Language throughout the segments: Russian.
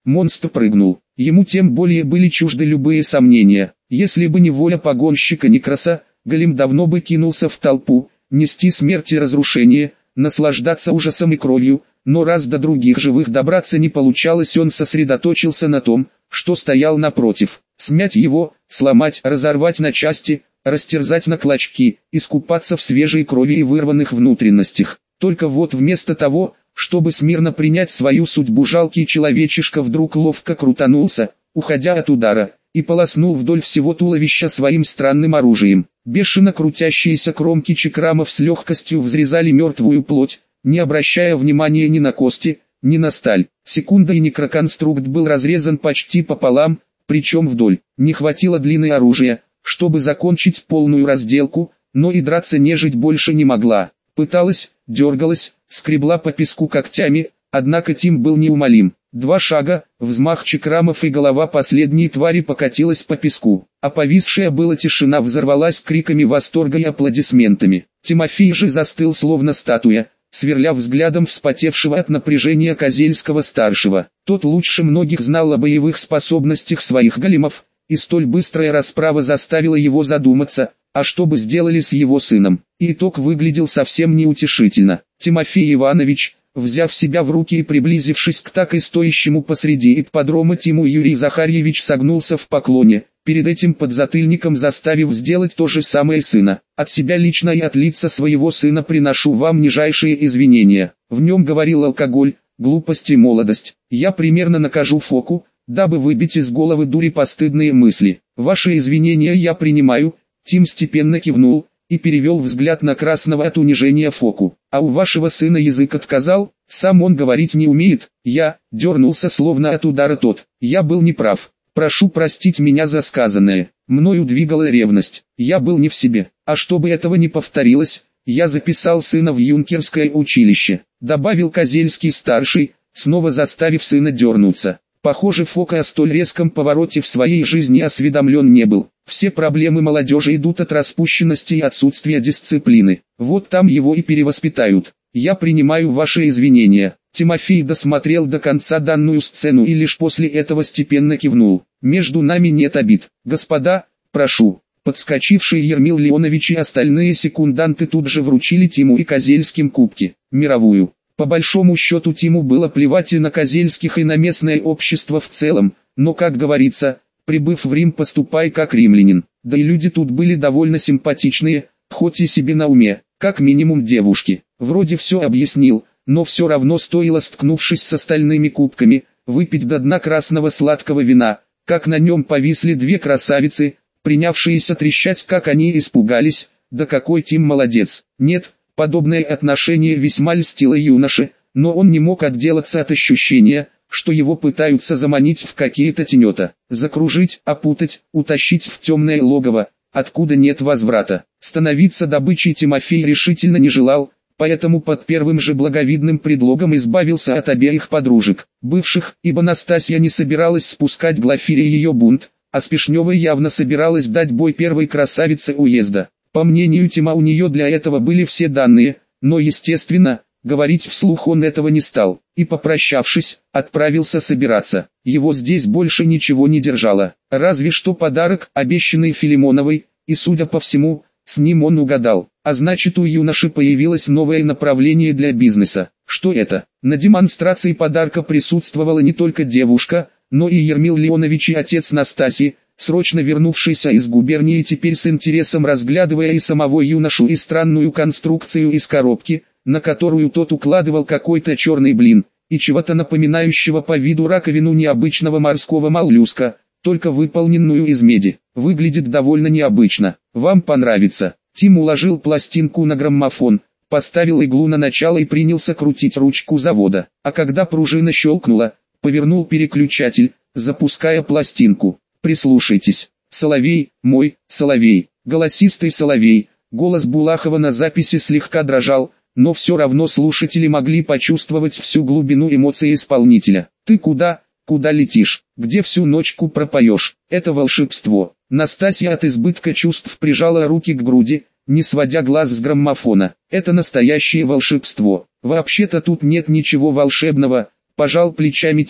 монстр прыгнул. Ему тем более были чужды любые сомнения. Если бы не воля погонщика Некраса, голем давно бы кинулся в толпу, нести смерть и разрушение, наслаждаться ужасом и кровью, но раз до других живых добраться не получалось, он сосредоточился на том, что стоял напротив. Смять его, сломать, разорвать на части, растерзать на клочки, искупаться в свежей крови и вырванных внутренностях. Только вот вместо того, чтобы смирно принять свою судьбу, жалкий человечишка вдруг ловко крутанулся, уходя от удара, и полоснул вдоль всего туловища своим странным оружием. Бешено крутящиеся кромки чекрамов с легкостью взрезали мертвую плоть, не обращая внимания ни на кости, ни на сталь. Секунда, и некроконструкт был разрезан почти пополам, причем вдоль. Не хватило длины оружия, чтобы закончить полную разделку, но и драться нежить больше не могла. Пыталась, дергалась, скребла по песку когтями, однако Тим был неумолим. 2 шага, взмах чекрамов, и голова последней твари покатилась по песку. А повисшая была тишина взорвалась криками восторга и аплодисментами. Тимофей же застыл словно статуя, сверля взглядом вспотевшего от напряжения Козельского-старшего. Тот лучше многих знал о боевых способностях своих големов, и столь быстрая расправа заставила его задуматься, а что бы сделали с его сыном. И итог выглядел совсем неутешительно. Тимофей Иванович, взяв себя в руки и приблизившись к так и стоящему посреди ипподрома Тиму, Юрий Захарьевич согнулся в поклоне, перед этим подзатыльником заставив сделать то же самое сына. От себя лично и от лица своего сына приношу вам нижайшие извинения. В нем говорил алкоголь, глупость и молодость. Я примерно накажу Фоку, дабы выбить из головы дури постыдные мысли. Ваши извинения я принимаю. Тим степенно кивнул и перевел взгляд на красного от унижения Фоку. А у вашего сына язык отказал, сам он говорить не умеет. Я дернулся словно от удара тот. Я был неправ. Прошу простить меня за сказанное. Мною двигала ревность. Я был не в себе. А чтобы этого не повторилось, я записал сына в юнкерское училище. Добавил Козельский-старший, снова заставив сына дернуться. Похоже, Фока о столь резком повороте в своей жизни осведомлен не был. Все проблемы молодежи идут от распущенности и отсутствия дисциплины. Вот там его и перевоспитают. Я принимаю ваши извинения. Тимофей досмотрел до конца данную сцену и лишь после этого степенно кивнул. Между нами нет обид. Господа, прошу. Подскочившие Ермил Леонович и остальные секунданты тут же вручили Тиму и Козельским кубки. Мировую. По большому счету Тиму было плевать и на Козельских, и на местное общество в целом, но, как говорится, прибыв в Рим, поступай как римлянин. Да и люди тут были довольно симпатичные, хоть и себе на уме, как минимум девушки. Вроде все объяснил, но все равно стоило, столкнувшись с остальными кубками, выпить до дна красного сладкого вина, как на нем повисли 2 красавицы, принявшиеся трещать, как они испугались. Да какой Тим молодец. Нет, подобное отношение весьма льстило юноше, но он не мог отделаться от ощущения, что его пытаются заманить в какие-то тенета, закружить, опутать, утащить в темное логово, откуда нет возврата. Становиться добычей Тимофей решительно не желал, поэтому под первым же благовидным предлогом избавился от обеих подружек, бывших, ибо Настасья не собиралась спускать Глафире ее бунт, а Спешнева явно собиралась дать бой первой красавице уезда. По мнению Тима, у нее для этого были все данные, но, естественно, говорить вслух он этого не стал, и, попрощавшись, отправился собираться. Его здесь больше ничего не держало, разве что подарок, обещанный Филимоновой, и, судя по всему, с ним он угадал. А значит, у юноши появилось новое направление для бизнеса. Что это? На демонстрации подарка присутствовала не только девушка, но и Ермил Леонович и отец Настасьи, срочно вернувшийся из губернии, теперь с интересом разглядывая и самого юношу, и странную конструкцию из коробки, на которую тот укладывал какой-то черный блин, и чего-то напоминающего по виду раковину необычного морского моллюска, только выполненную из меди. Выглядит довольно необычно. Вам понравится. Тим уложил пластинку на граммофон, поставил иглу на начало и принялся крутить ручку завода. А когда пружина щелкнула, повернул переключатель, запуская пластинку. Прислушайтесь. Соловей, мой, соловей, голосистый соловей. Голос Булахова на записи слегка дрожал, но все равно слушатели могли почувствовать всю глубину эмоций исполнителя. Ты куда летишь? Где всю ночку пропоешь? Это волшебство. Настасья от избытка чувств прижала руки к груди, не сводя глаз с граммофона. Это настоящее волшебство. Вообще-то тут нет ничего волшебного, пожал плечами Тим,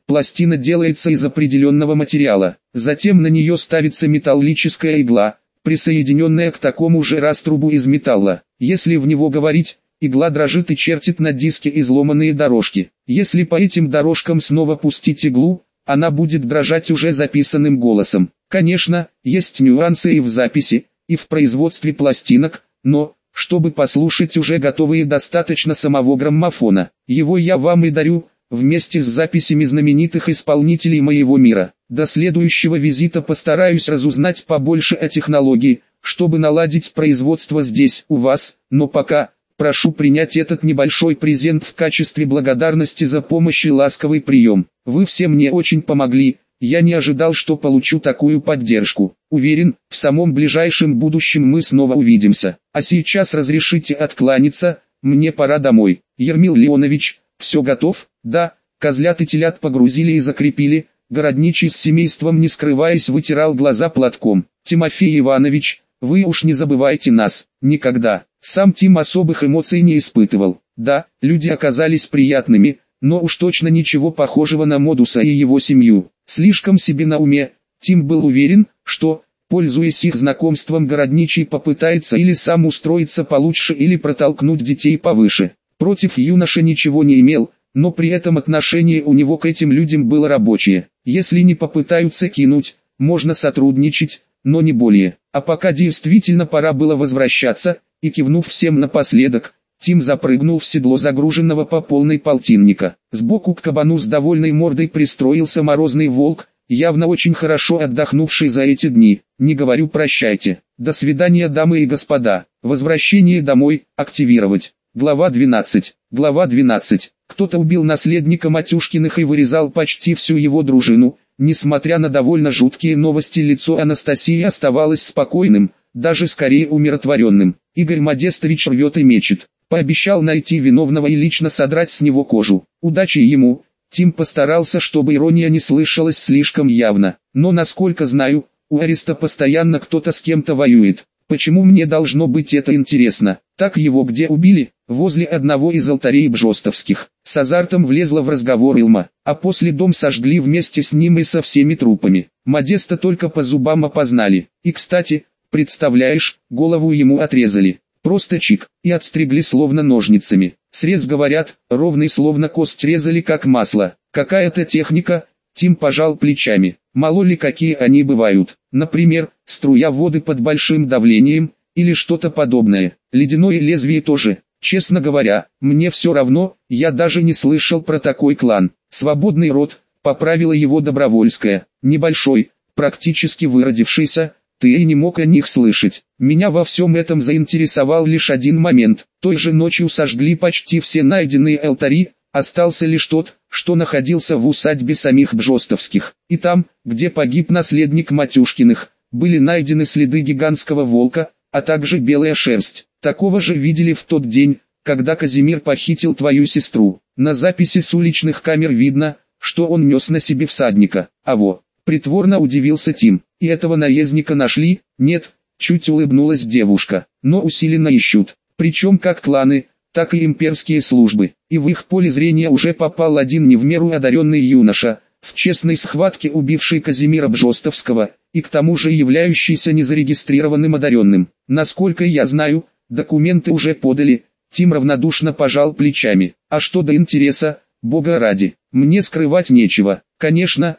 Пластина делается из определенного материала, затем на нее ставится металлическая игла, присоединенная к такому же раструбу из металла. Если в него говорить, игла дрожит и чертит на диске изломанные дорожки. Если по этим дорожкам снова пустить иглу, она будет дрожать уже записанным голосом. Конечно, есть нюансы и в записи, и в производстве пластинок, но, чтобы послушать уже готовые, достаточно самого граммофона. Его я вам и дарю, вместе с записями знаменитых исполнителей моего мира. До следующего визита постараюсь разузнать побольше о технологии, чтобы наладить производство здесь, у вас, но пока, прошу принять этот небольшой презент в качестве благодарности за помощь и ласковый прием. Вы все мне очень помогли, я не ожидал, что получу такую поддержку. Уверен, в самом ближайшем будущем мы снова увидимся. А сейчас разрешите откланяться, мне пора домой. Ермил Леонович, все готов? Да, козлят и телят погрузили и закрепили. Городничий с семейством, не скрываясь, вытирал глаза платком. Тимофей Иванович, вы уж не забывайте нас, никогда. Сам Тим особых эмоций не испытывал. Да, люди оказались приятными, но уж точно ничего похожего на Модуса и его семью. Слишком себе на уме. Тим был уверен, что, пользуясь их знакомством, Городничий попытается или сам устроиться получше, или протолкнуть детей повыше. Против юноша ничего не имел, но при этом отношение у него к этим людям было рабочее. Если не попытаются кинуть, можно сотрудничать, но не более. А пока действительно пора было возвращаться, и кивнув всем напоследок, Тим запрыгнул в седло загруженного по полной полтинника. Сбоку к кабану с довольной мордой пристроился морозный волк, явно очень хорошо отдохнувший за эти дни. Не говорю прощайте. До свидания, дамы и господа. Возвращение домой, активировать. Глава 12. Глава 12. Кто-то убил наследника Матюшкиных и вырезал почти всю его дружину. Несмотря на довольно жуткие новости, лицо Анастасии оставалось спокойным, даже скорее умиротворенным. Игорь Модестович рвет и мечет. Пообещал найти виновного и лично содрать с него кожу. Удачи ему. Тим постарался, чтобы ирония не слышалась слишком явно. Но насколько знаю, у Ареста постоянно кто-то с кем-то воюет. Почему мне должно быть это интересно? Так его где убили? Возле одного из алтарей бжостовских. С азартом влезла в разговор Илма, а после дом сожгли вместе с ним и со всеми трупами. Модеста только по зубам опознали. И кстати, представляешь, голову ему отрезали. Просто чик, и отстригли словно ножницами. Срез, говорят, ровный, словно кость резали как масло. Какая-то техника. Тим пожал плечами. Мало ли какие они бывают. Например, струя воды под большим давлением, или что-то подобное. Ледяное лезвие тоже. Честно говоря, мне все равно, я даже не слышал про такой клан. Свободный род, поправила его Добровольская. Небольшой, практически выродившийся. Ты и не мог о них слышать. Меня во всем этом заинтересовал лишь один момент. Той же ночью сожгли почти все найденные алтари, остался лишь тот, что находился в усадьбе самих Бжостовских. И там, где погиб наследник Матюшкиных, были найдены следы гигантского волка, а также белая шерсть. Такого же видели в тот день, когда Казимир похитил твою сестру. На записи с уличных камер видно, что он нес на себе всадника. Притворно удивился Тим. И этого наездника нашли? Нет, чуть улыбнулась девушка. Но усиленно ищут. Причем как кланы, так и имперские службы. И в их поле зрения уже попал один не в меру одаренный юноша, в честной схватке убивший Казимира Бжостовского, и к тому же являющийся незарегистрированным одаренным. Насколько я знаю, документы уже подали. Тим равнодушно пожал плечами. А что до интереса, бога ради, мне скрывать нечего. Конечно.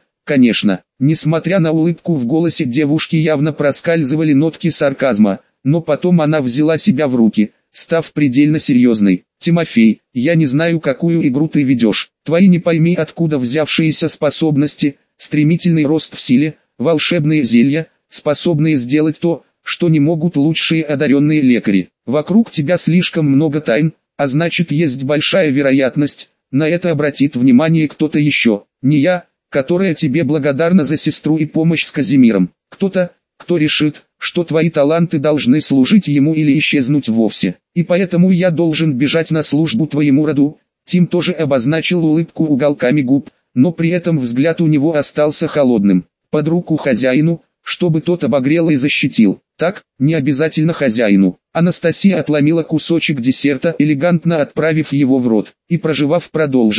Несмотря на улыбку в голосе девушки явно проскальзывали нотки сарказма, но потом она взяла себя в руки, став предельно серьезной. Тимофей, я не знаю, какую игру ты ведешь. Твои не пойми откуда взявшиеся способности, стремительный рост в силе, волшебные зелья, способные сделать то, что не могут лучшие одаренные лекари. Вокруг тебя слишком много тайн, а значит есть большая вероятность, на это обратит внимание кто-то еще, не я, которая тебе благодарна за сестру и помощь с Казимиром. Кто-то, кто решит, что твои таланты должны служить ему или исчезнуть вовсе. И поэтому я должен бежать на службу твоему роду. Тим тоже обозначил улыбку уголками губ, но при этом взгляд у него остался холодным. Под руку хозяину, чтобы тот обогрел и защитил. Так, не обязательно хозяину. Анастасия отломила кусочек десерта, элегантно отправив его в рот, и прожевав продолжила.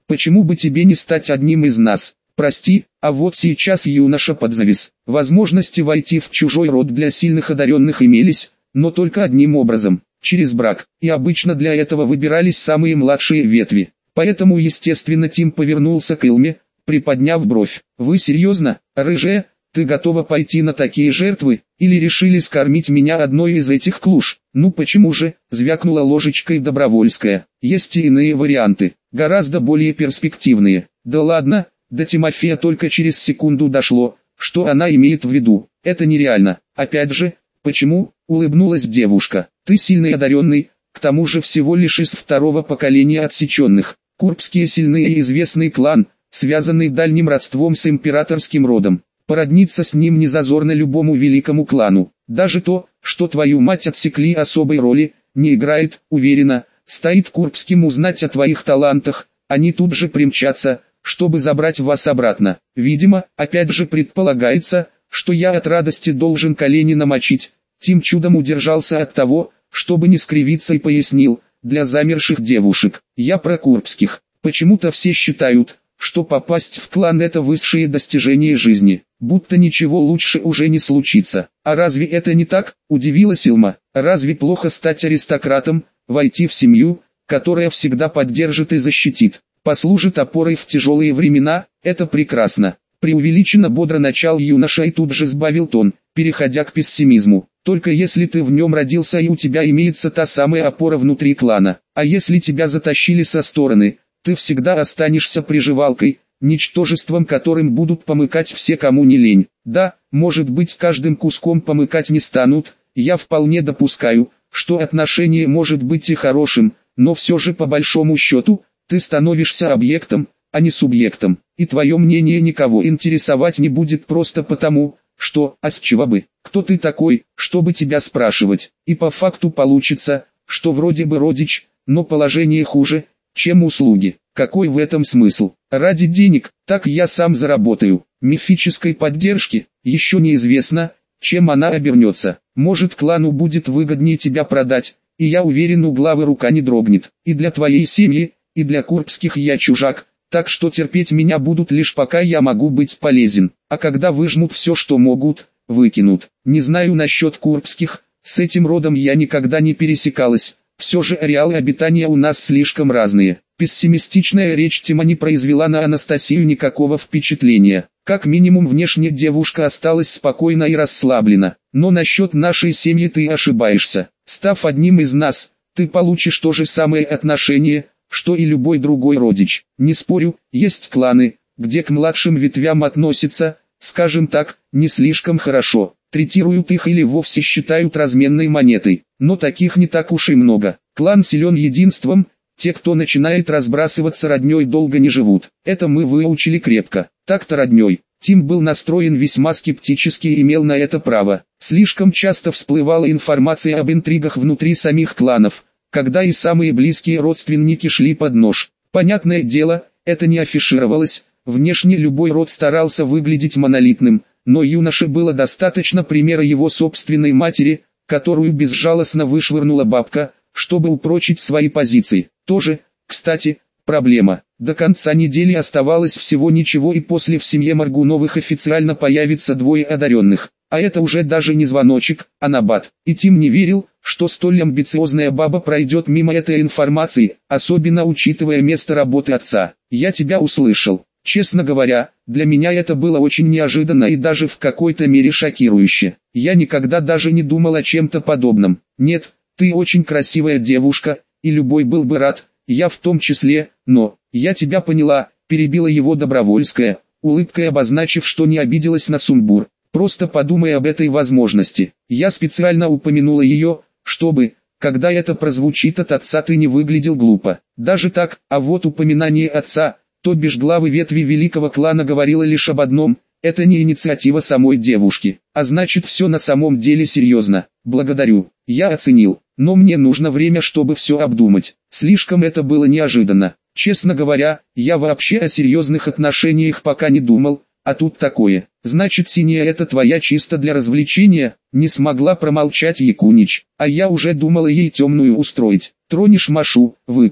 Почему бы тебе не стать одним из нас? Прости, а вот сейчас юноша подзавис. Возможности войти в чужой род для сильных одаренных имелись, но только одним образом, через брак, и обычно для этого выбирались самые младшие ветви. Поэтому естественно Тим повернулся к Илме, приподняв бровь. «Вы серьезно, рыжая, ты готова пойти на такие жертвы, или решили скормить меня одной из этих клуш?» «Ну почему же?» – звякнула ложечкой Добровольская. «Есть и иные варианты, гораздо более перспективные». «Да ладно!» До Тимофея только через секунду дошло, что она имеет в виду. «Это нереально. Опять же, почему?» – улыбнулась девушка. «Ты сильный и одаренный, к тому же всего лишь из второго поколения отсеченных. Курбские сильный и известный клан, связанный дальним родством с императорским родом. Породниться с ним не зазорно любому великому клану. Даже то, что твою мать отсекли особой роли, не играет, уверена. Стоит Курбским узнать о твоих талантах, они тут же примчатся, чтобы забрать вас обратно. Видимо, опять же предполагается, что я от радости должен колени намочить». Тим чудом удержался от того, чтобы не скривиться, и пояснил: «Для замерших девушек. Я про курбских. Почему-то все считают, что попасть в клан — это высшее достижение жизни, будто ничего лучше уже не случится». «А разве это не так?» — удивилась Илма. «Разве плохо стать аристократом, войти в семью, которая всегда поддержит и защитит, послужит опорой в тяжелые времена? Это прекрасно». Преувеличенно бодро начал юноша и тут же сбавил тон, переходя к пессимизму. «Только если ты в нем родился и у тебя имеется та самая опора внутри клана, а если тебя затащили со стороны, ты всегда останешься приживалкой, ничтожеством, которым будут помыкать все, кому не лень. Да, может быть, каждым куском помыкать не станут, я вполне допускаю, что отношение может быть и хорошим, но все же по большому счету, ты становишься объектом, а не субъектом, и твое мнение никого интересовать не будет просто потому, что, а с чего бы, кто ты такой, чтобы тебя спрашивать, и по факту получится, что вроде бы родич, но положение хуже, чем услуги. Какой в этом смысл? Ради денег, так я сам заработаю. Мифической поддержки, еще неизвестно, чем она обернется. Может, клану будет выгоднее тебя продать, и я уверен, у главы рука не дрогнет. И для твоей семьи, и для курбских я чужак, так что терпеть меня будут лишь пока я могу быть полезен. А когда выжмут все, что могут, выкинут. Не знаю насчет курбских, с этим родом я никогда не пересекалась. Все же ареалы обитания у нас слишком разные». Пессимистичная речь Тима не произвела на Анастасию никакого впечатления. Как минимум внешне девушка осталась спокойна и расслаблена. «Но насчет нашей семьи ты ошибаешься. Став одним из нас, ты получишь то же самое отношение, что и любой другой родич. Не спорю, есть кланы, где к младшим ветвям относятся, скажем так, не слишком хорошо. Третируют их или вовсе считают разменной монетой. Но таких не так уж и много. Клан силен единством, те, кто начинает разбрасываться родней, долго не живут. Это мы выучили крепко. Так-то родней. Тим был настроен весьма скептически и имел на это право. Слишком часто всплывала информация об интригах внутри самих кланов, когда и самые близкие родственники шли под нож. Понятное дело, это не афишировалось, внешне любой род старался выглядеть монолитным, но юноше было достаточно примера его собственной матери, которую безжалостно вышвырнула бабка, чтобы упрочить свои позиции. Тоже, кстати, проблема. До конца недели оставалось всего ничего, и после в семье Моргуновых официально появится двое одаренных. А это уже даже не звоночек, а набат. И Тим не верил, что столь амбициозная баба пройдет мимо этой информации, особенно учитывая место работы отца. «Я тебя услышал. Честно говоря, для меня это было очень неожиданно и даже в какой-то мере шокирующе. Я никогда даже не думал о чем-то подобном. Нет, ты очень красивая девушка, и любой был бы рад, я в том числе, но, я тебя поняла», перебила его Добровольская, улыбкой обозначив, что не обиделась на сумбур. «Просто подумай об этой возможности. Я специально упомянула ее, чтобы, когда это прозвучит от отца, ты не выглядел глупо. Даже так, а вот упоминание отца, то бишь главы ветви великого клана, говорило лишь об одном: это не инициатива самой девушки, а значит все на самом деле серьезно. Благодарю, я оценил, но мне нужно время, чтобы все обдумать. Слишком это было неожиданно. Честно говоря, я вообще о серьезных отношениях пока не думал, а тут такое. Значит, синяя это твоя чисто для развлечения?» Не смогла промолчать Якунич. «А я уже думала ей темную устроить. Тронешь Машу, выпарю.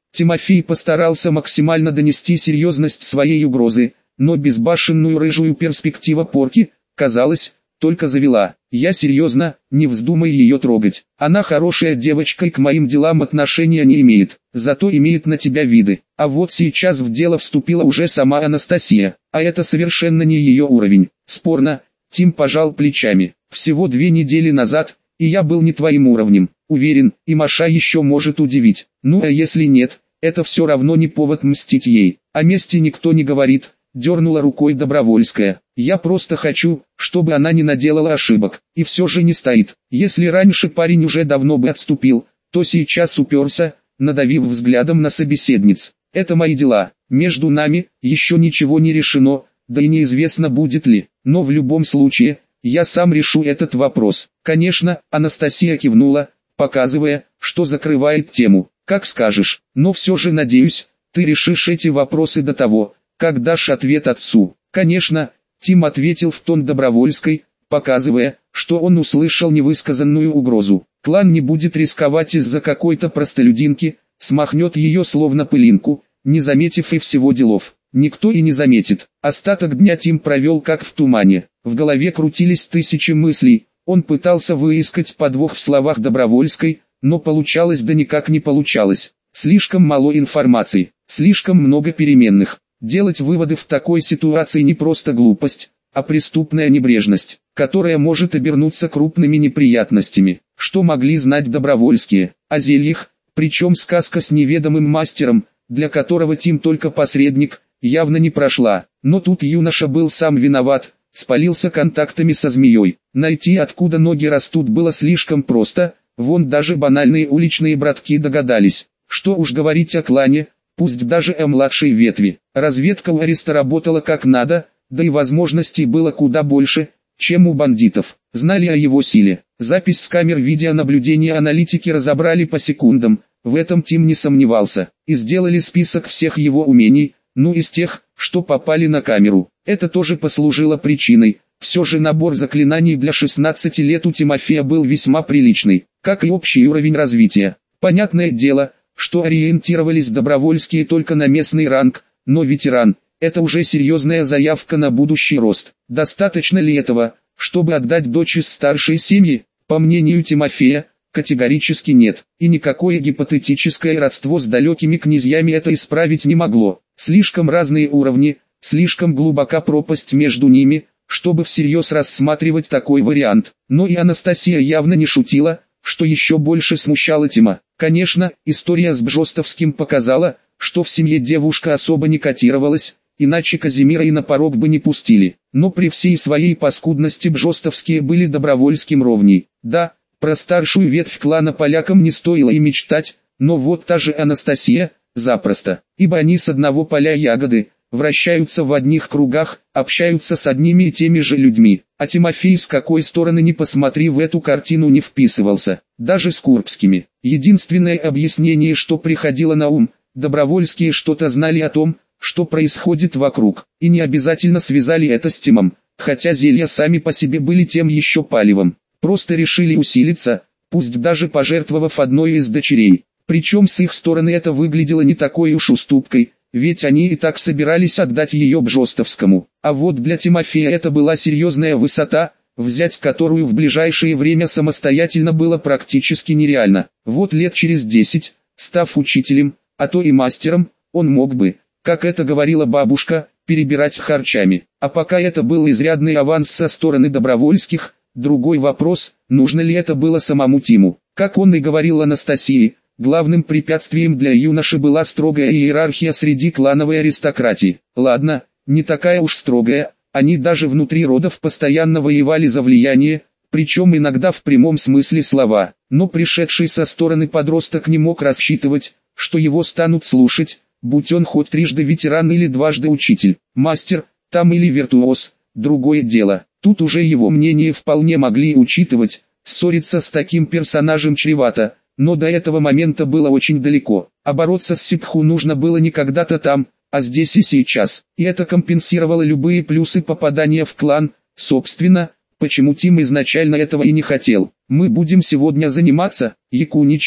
Тимофей постарался максимально донести серьезность своей угрозы, но безбашенную рыжую перспектива порки, казалось, только завела. Я серьезно, не вздумай ее трогать. Она хорошая девочка и к моим делам отношения не имеет, зато имеет на тебя виды. А вот сейчас в дело вступила уже сама Анастасия, а это совершенно не ее уровень. Спорно. Тим пожал плечами. Всего 2 недели назад, и я был не твоим уровнем. Уверен, и Маша еще может удивить. Ну а если нет, это все равно не повод мстить ей. О мести никто не говорит. Дернула рукой Добровольская. Я просто хочу, чтобы она не наделала ошибок, и все же не стоит. Если раньше парень уже давно бы отступил, то сейчас уперся, надавив взглядом на собеседниц. Это мои дела, между нами еще ничего не решено, да и неизвестно будет ли, но в любом случае, я сам решу этот вопрос. Конечно, Анастасия кивнула, показывая, что закрывает тему. Как скажешь, но все же надеюсь, ты решишь эти вопросы до того, как дашь ответ отцу. Конечно, Тим ответил в тон Добровольской, показывая, что он услышал невысказанную угрозу. Клан не будет рисковать из-за какой-то простолюдинки, смахнет ее словно пылинку, не заметив и всего делов. Никто и не заметит. Остаток дня Тим провел как в тумане. В голове крутились тысячи мыслей. Он пытался выискать подвох в словах Добровольской, но получалось да никак не получалось. Слишком мало информации, слишком много переменных. Делать выводы в такой ситуации не просто глупость, а преступная небрежность, которая может обернуться крупными неприятностями. Что могли знать Добровольские о зельях, причем сказка с неведомым мастером, для которого Тим только посредник, явно не прошла. Но тут юноша был сам виноват, спалился контактами со змеей. Найти, откуда ноги растут, было слишком просто, вон даже банальные уличные братки догадались. Что уж говорить о клане, пусть даже о младшей ветви. Разведка у Ареста работала как надо, да и возможностей было куда больше, чем у бандитов. Знали о его силе. Запись с камер видеонаблюдения аналитики разобрали по секундам, в этом Тим не сомневался. И сделали список всех его умений, ну из тех, что попали на камеру. Это тоже послужило причиной. Все же набор заклинаний для 16 лет у Тимофея был весьма приличный, как и общий уровень развития. Понятное дело, что ориентировались Добровольские только на местный ранг, но ветеран – это уже серьезная заявка на будущий рост. Достаточно ли этого, чтобы отдать дочь из старшей семьи? По мнению Тимофея, категорически нет, и никакое гипотетическое родство с далекими князьями это исправить не могло. Слишком разные уровни, слишком глубока пропасть между ними, чтобы всерьез рассматривать такой вариант. Но и Анастасия явно не шутила, что еще больше смущало Тима. Конечно, история с Бжостовским показала, что в семье девушка особо не котировалась, иначе Казимира и на порог бы не пустили. Но при всей своей паскудности Бжостовские были Добровольским ровней. Да, про старшую ветвь клана полякам не стоило и мечтать, но вот та же Анастасия, запросто, ибо они с одного поля ягоды, вращаются в одних кругах, общаются с одними и теми же людьми. А Тимофей с какой стороны ни посмотри в эту картину не вписывался, даже с Курбскими. Единственное объяснение, что приходило на ум, Добровольские что-то знали о том, что происходит вокруг, и не обязательно связали это с Тимом, хотя зелья сами по себе были тем еще палевом. Просто решили усилиться, пусть даже пожертвовав одной из дочерей. Причем с их стороны это выглядело не такой уж уступкой, ведь они и так собирались отдать ее Бжостовскому. А вот для Тимофея это была серьезная высота, взять которую в ближайшее время самостоятельно было практически нереально. Вот лет через 10, став учителем, а то и мастером, он мог бы, как это говорила бабушка, перебирать харчами. А пока это был изрядный аванс со стороны Добровольских. Другой вопрос, нужно ли это было самому Тиму. Как он и говорил Анастасии, главным препятствием для юноши была строгая иерархия среди клановой аристократии. Ладно, не такая уж строгая, они даже внутри родов постоянно воевали за влияние, причем иногда в прямом смысле слова. Но пришедший со стороны подросток не мог рассчитывать, что его станут слушать, будь он хоть трижды ветеран или дважды учитель, мастер, там или виртуоз, другое дело. Тут уже его мнение вполне могли учитывать, ссориться с таким персонажем чревато, но до этого момента было очень далеко, а бороться с Сипху нужно было не когда-то там, а здесь и сейчас, и это компенсировало любые плюсы попадания в клан. Собственно, почему Тим изначально этого и не хотел. «Мы будем сегодня заниматься, Якунич», —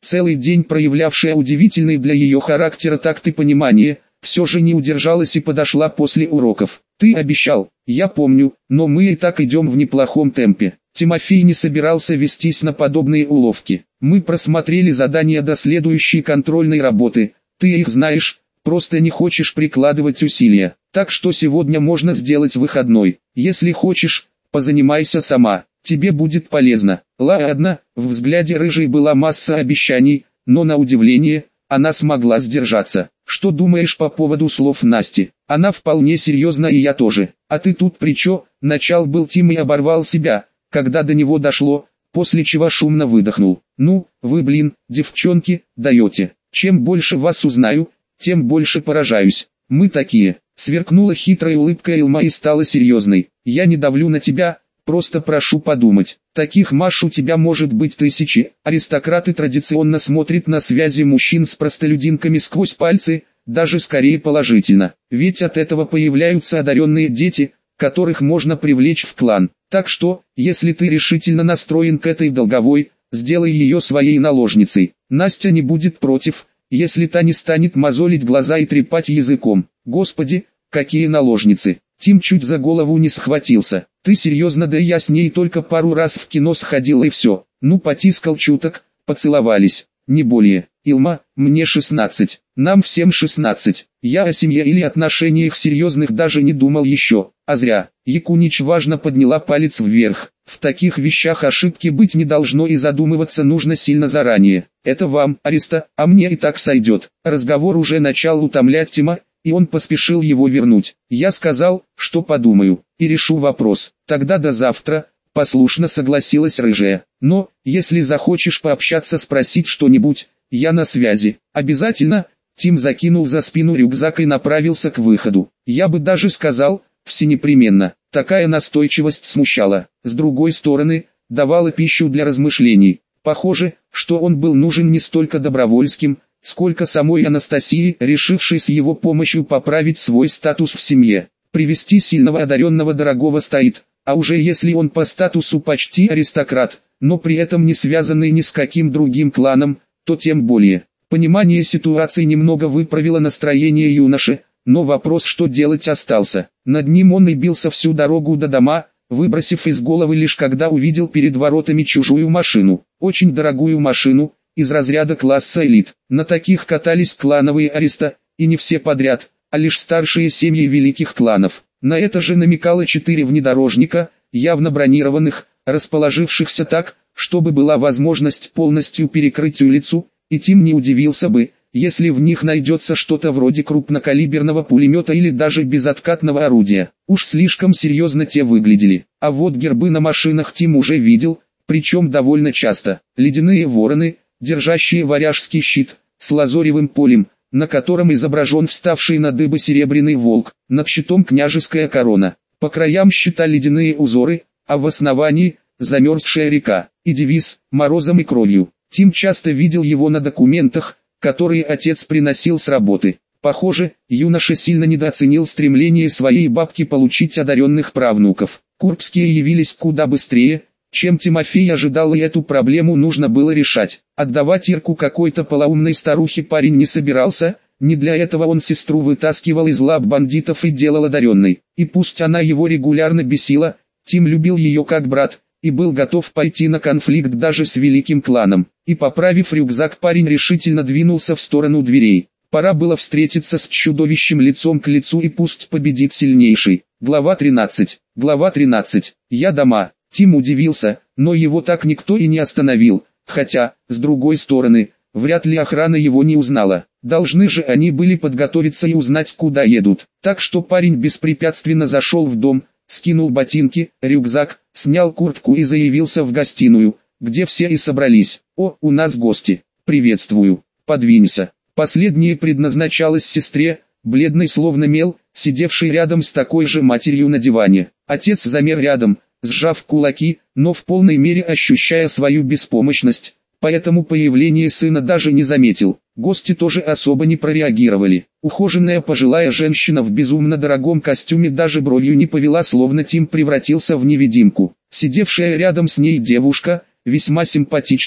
целый день проявлявшая удивительный для ее характера такт и понимание, все же не удержалась и подошла после уроков. «Ты обещал, я помню, но мы и так идем в неплохом темпе». Тимофей не собирался вестись на подобные уловки. «Мы просмотрели задания до следующей контрольной работы, ты их знаешь, просто не хочешь прикладывать усилия. Так что сегодня можно сделать выходной. Если хочешь, позанимайся сама, тебе будет полезно». Ладно, в взгляде рыжей была масса обещаний, но на удивление, она смогла сдержаться. «Что думаешь по поводу слов Насти? Она вполне серьезна и я тоже. А ты тут при чё?» Начал был Тим и оборвал себя, когда до него дошло, после чего шумно выдохнул. «Ну, вы, девчонки, даете. Чем больше вас узнаю, тем больше поражаюсь. Мы такие». Сверкнула хитрая улыбка Илма и стала серьезной. «Я не давлю на тебя, просто прошу подумать. Таких Маш у тебя может быть тысячи». Аристократы традиционно смотрят на связи мужчин с простолюдинками сквозь пальцы, даже скорее положительно. Ведь от этого появляются одаренные дети, которых можно привлечь в клан. Так что, если ты решительно настроен к этой долговой, сделай ее своей наложницей. Настя не будет против, если та не станет мозолить глаза и трепать языком. Господи, какие наложницы! Тим чуть за голову не схватился. «Ты серьезно? Да я с ней только пару раз в кино сходил и все». Ну потискал чуток, поцеловались. Не более. «Илма, мне 16. Нам всем 16. Я о семье или отношениях серьезных даже не думал еще. А зря». Якунич важно подняла палец вверх. «В таких вещах ошибки быть не должно и задумываться нужно сильно заранее. Это вам, Ариста, а мне и так сойдет». Разговор уже начал утомлять Тима, и он поспешил его вернуть. «Я сказал, что подумаю, и решу вопрос. Тогда до завтра», — послушно согласилась рыжая. «Но, если захочешь пообщаться, спросить что-нибудь, я на связи». «Обязательно». Тим закинул за спину рюкзак и направился к выходу. «Я бы даже сказал, все непременно». Такая настойчивость смущала. С другой стороны, давала пищу для размышлений. Похоже, что он был нужен не столько Добровольским, сколько самой Анастасии, решившей с его помощью поправить свой статус в семье. Привести сильного одаренного дорогого стоит, а уже если он по статусу почти аристократ, но при этом не связанный ни с каким другим кланом, то тем более. Понимание ситуации немного выправило настроение юноши, но вопрос, что делать, остался. Над ним он и бился всю дорогу до дома, выбросив из головы лишь когда увидел перед воротами чужую машину. Очень дорогую машину, из разряда класса элит. На таких катались клановые ариста, и не все подряд, а лишь старшие семьи великих кланов. На это же намекало 4 внедорожника, явно бронированных, расположившихся так, чтобы была возможность полностью перекрыть улицу, и Тим не удивился бы, если в них найдется что-то вроде крупнокалиберного пулемета или даже безоткатного орудия. Уж слишком серьезно те выглядели. А вот гербы на машинах Тим уже видел, причем довольно часто. Ледяные вороны, держащие варяжский щит, с лазоревым полем, на котором изображен вставший на дыбы серебряный волк, над щитом княжеская корона. По краям щита ледяные узоры, а в основании – замерзшая река, и девиз «Морозом и кровью». Тим часто видел его на документах, которые отец приносил с работы. Похоже, юноша сильно недооценил стремление своей бабки получить одаренных правнуков. Курбские явились куда быстрее, чем Тимофей ожидал, и эту проблему нужно было решать. Отдавать Ирку какой-то полоумной старухе парень не собирался, не для этого он сестру вытаскивал из лап бандитов и делал одаренной. И пусть она его регулярно бесила, Тим любил ее как брат, и был готов пойти на конфликт даже с великим кланом. И поправив рюкзак, парень решительно двинулся в сторону дверей. Пора было встретиться с чудовищем лицом к лицу, и пусть победит сильнейший. Глава 13. Глава 13. Я дома. Тим удивился, но его так никто и не остановил, хотя, с другой стороны, вряд ли охрана его не узнала. Должны же они были подготовиться и узнать, куда едут. Так что парень беспрепятственно зашел в дом, скинул ботинки, рюкзак, снял куртку и заявился в гостиную, где все и собрались. «О, у нас гости. Приветствую. Подвинься». Последнее предназначалось сестре, бледной словно мел, сидевшей рядом с такой же матерью на диване. Отец замер рядом, сжав кулаки, но в полной мере ощущая свою беспомощность, поэтому появление сына даже не заметил. Гости тоже особо не прореагировали. Ухоженная пожилая женщина в безумно дорогом костюме даже бровью не повела, словно Тим превратился в невидимку. Сидевшая рядом с ней девушка, весьма симпатичная,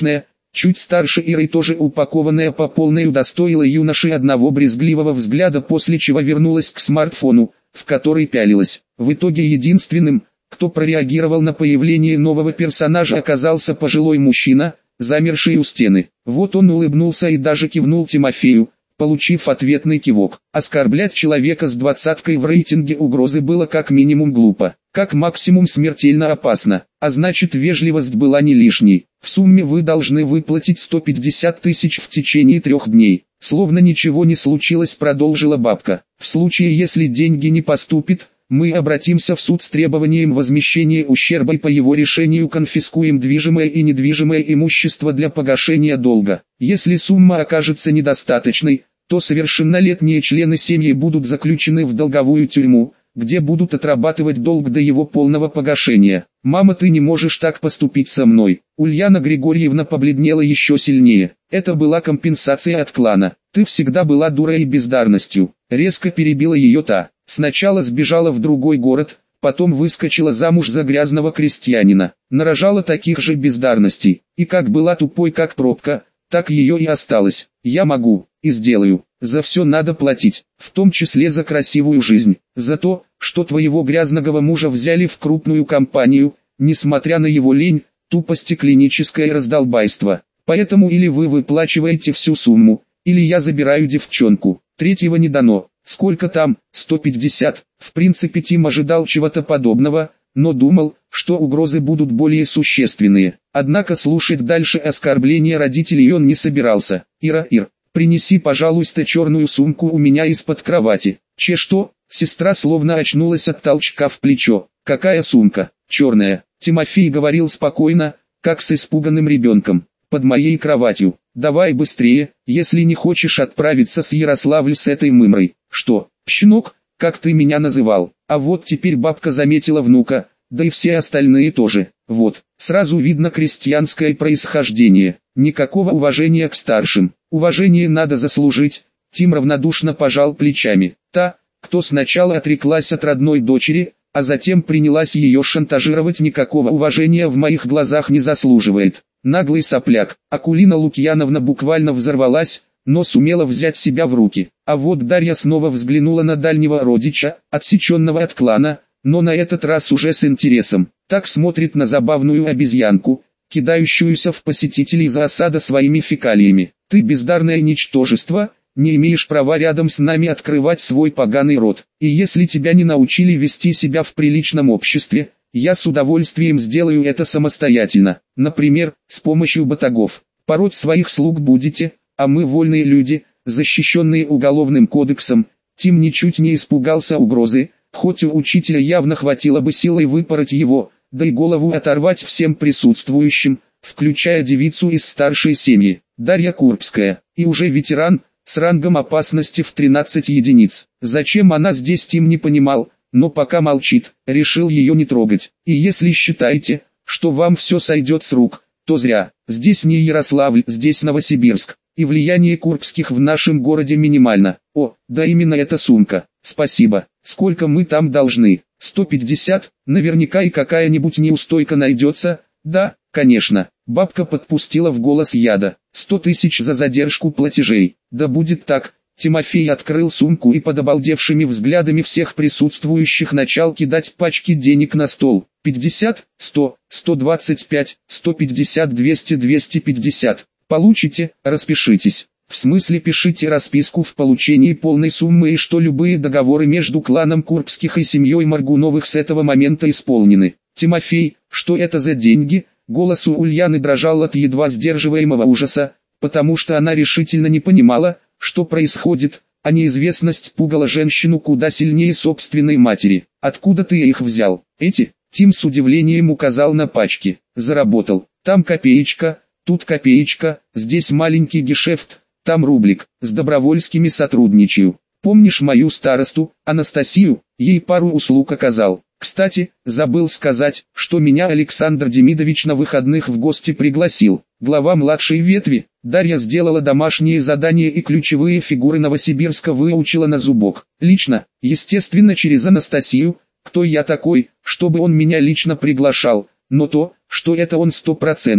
чуть старше Иры, тоже упакованная по полной, удостоила юноши одного брезгливого взгляда, после чего вернулась к смартфону, в который пялилась. В итоге единственным, кто прореагировал на появление нового персонажа, оказался пожилой мужчина, замерший у стены. Вот он улыбнулся и даже кивнул Тимофею, получив ответный кивок. Оскорблять человека с 20-кой в рейтинге угрозы было как минимум глупо, как максимум смертельно опасно, а значит, вежливость была не лишней. В сумме вы должны выплатить 150 тысяч в течение 3 дней. Словно ничего не случилось, продолжила бабка. В случае, если деньги не поступят, мы обратимся в суд с требованием возмещения ущерба и по его решению конфискуем движимое и недвижимое имущество для погашения долга. Если сумма окажется недостаточной, то совершеннолетние члены семьи будут заключены в долговую тюрьму, где будут отрабатывать долг до его полного погашения. «Мама, ты не можешь так поступить со мной». Ульяна Григорьевна побледнела еще сильнее. Это была компенсация от клана. «Ты всегда была дурой и бездарностью», — резко перебила ее та. «Сначала сбежала в другой город, потом выскочила замуж за грязного крестьянина, нарожала таких же бездарностей, и как была тупой как пробка, так ее и осталось. Я могу, и сделаю. За все надо платить, в том числе за красивую жизнь, за то, что твоего грязного мужа взяли в крупную компанию, несмотря на его лень, тупость и клиническое раздолбайство. Поэтому или вы выплачиваете всю сумму, или я забираю девчонку. Третьего не дано. Сколько там? 150. В принципе, Тим ожидал чего-то подобного, но думал, что угрозы будут более существенные. Однако слушать дальше оскорбления родителей он не собирался. «Ира, принеси, пожалуйста, черную сумку у меня из-под кровати». Что?» Сестра словно очнулась от толчка в плечо. «Какая сумка? Черная?» Тимофей говорил спокойно, как с испуганным ребенком. «Под моей кроватью. Давай быстрее, если не хочешь отправиться с Ярославль с этой мымрой». «Что, щенок, как ты меня называл?» А вот теперь бабка заметила внука, да и все остальные тоже. Вот, сразу видно крестьянское происхождение. Никакого уважения к старшим. Уважение надо заслужить. Тим равнодушно пожал плечами. Та, кто сначала отреклась от родной дочери, а затем принялась ее шантажировать, никакого уважения в моих глазах не заслуживает. Наглый сопляк. Акулина Лукьяновна буквально взорвалась, но сумела взять себя в руки. А вот Дарья снова взглянула на дальнего родича, отсеченного от клана, но на этот раз уже с интересом. Так смотрит на забавную обезьянку, кидающуюся в посетителей за осада своими фекалиями. «Ты бездарное ничтожество, не имеешь права рядом с нами открывать свой поганый рот. И если тебя не научили вести себя в приличном обществе, я с удовольствием сделаю это самостоятельно. Например, с помощью батагов. Пороть своих слуг будете, а мы вольные люди, защищенные уголовным кодексом». Тим ничуть не испугался угрозы, хоть у учителя явно хватило бы силой выпороть его, да и голову оторвать всем присутствующим, включая девицу из старшей семьи, Дарья Курбская, и уже ветеран, с рангом опасности в 13 единиц. Зачем она здесь, Тим не понимал, но пока молчит, решил ее не трогать. И если считаете, что вам все сойдет с рук, то зря. Здесь не Ярославль, здесь Новосибирск, и влияние Курбских в нашем городе минимально. О, да именно эта сумка. Спасибо. Сколько мы там должны? 150, наверняка и какая-нибудь неустойка найдется. Да, конечно. Бабка подпустила в голос яда. 100 тысяч за задержку платежей. Да будет так. Тимофей открыл сумку и под обалдевшими взглядами всех присутствующих начал кидать пачки денег на стол. 50, 100, 125, 150, 200, 250. Получите, распишитесь. В смысле, пишите расписку в получении полной суммы, и что любые договоры между кланом Курбских и семьей Моргуновых с этого момента исполнены. Тимофей, что это за деньги? Голос у Ульяны дрожал от едва сдерживаемого ужаса, потому что она решительно не понимала, что происходит, а неизвестность пугала женщину куда сильнее собственной матери. «Откуда ты их взял? Эти?» Тим с удивлением указал на пачки. «Заработал. Там копеечка, тут копеечка, здесь маленький гешефт, там рублик. С Добровольскими сотрудничаю. Помнишь мою старосту, Анастасию? Ей пару услуг оказал. Кстати, забыл сказать, что меня Александр Демидович на выходных в гости пригласил. Глава младшей ветви. Дарья сделала домашние задания и ключевые фигуры Новосибирска выучила на зубок. Лично, естественно, через Анастасию. Кто я такой, чтобы он меня лично приглашал, но то, что это он 100%.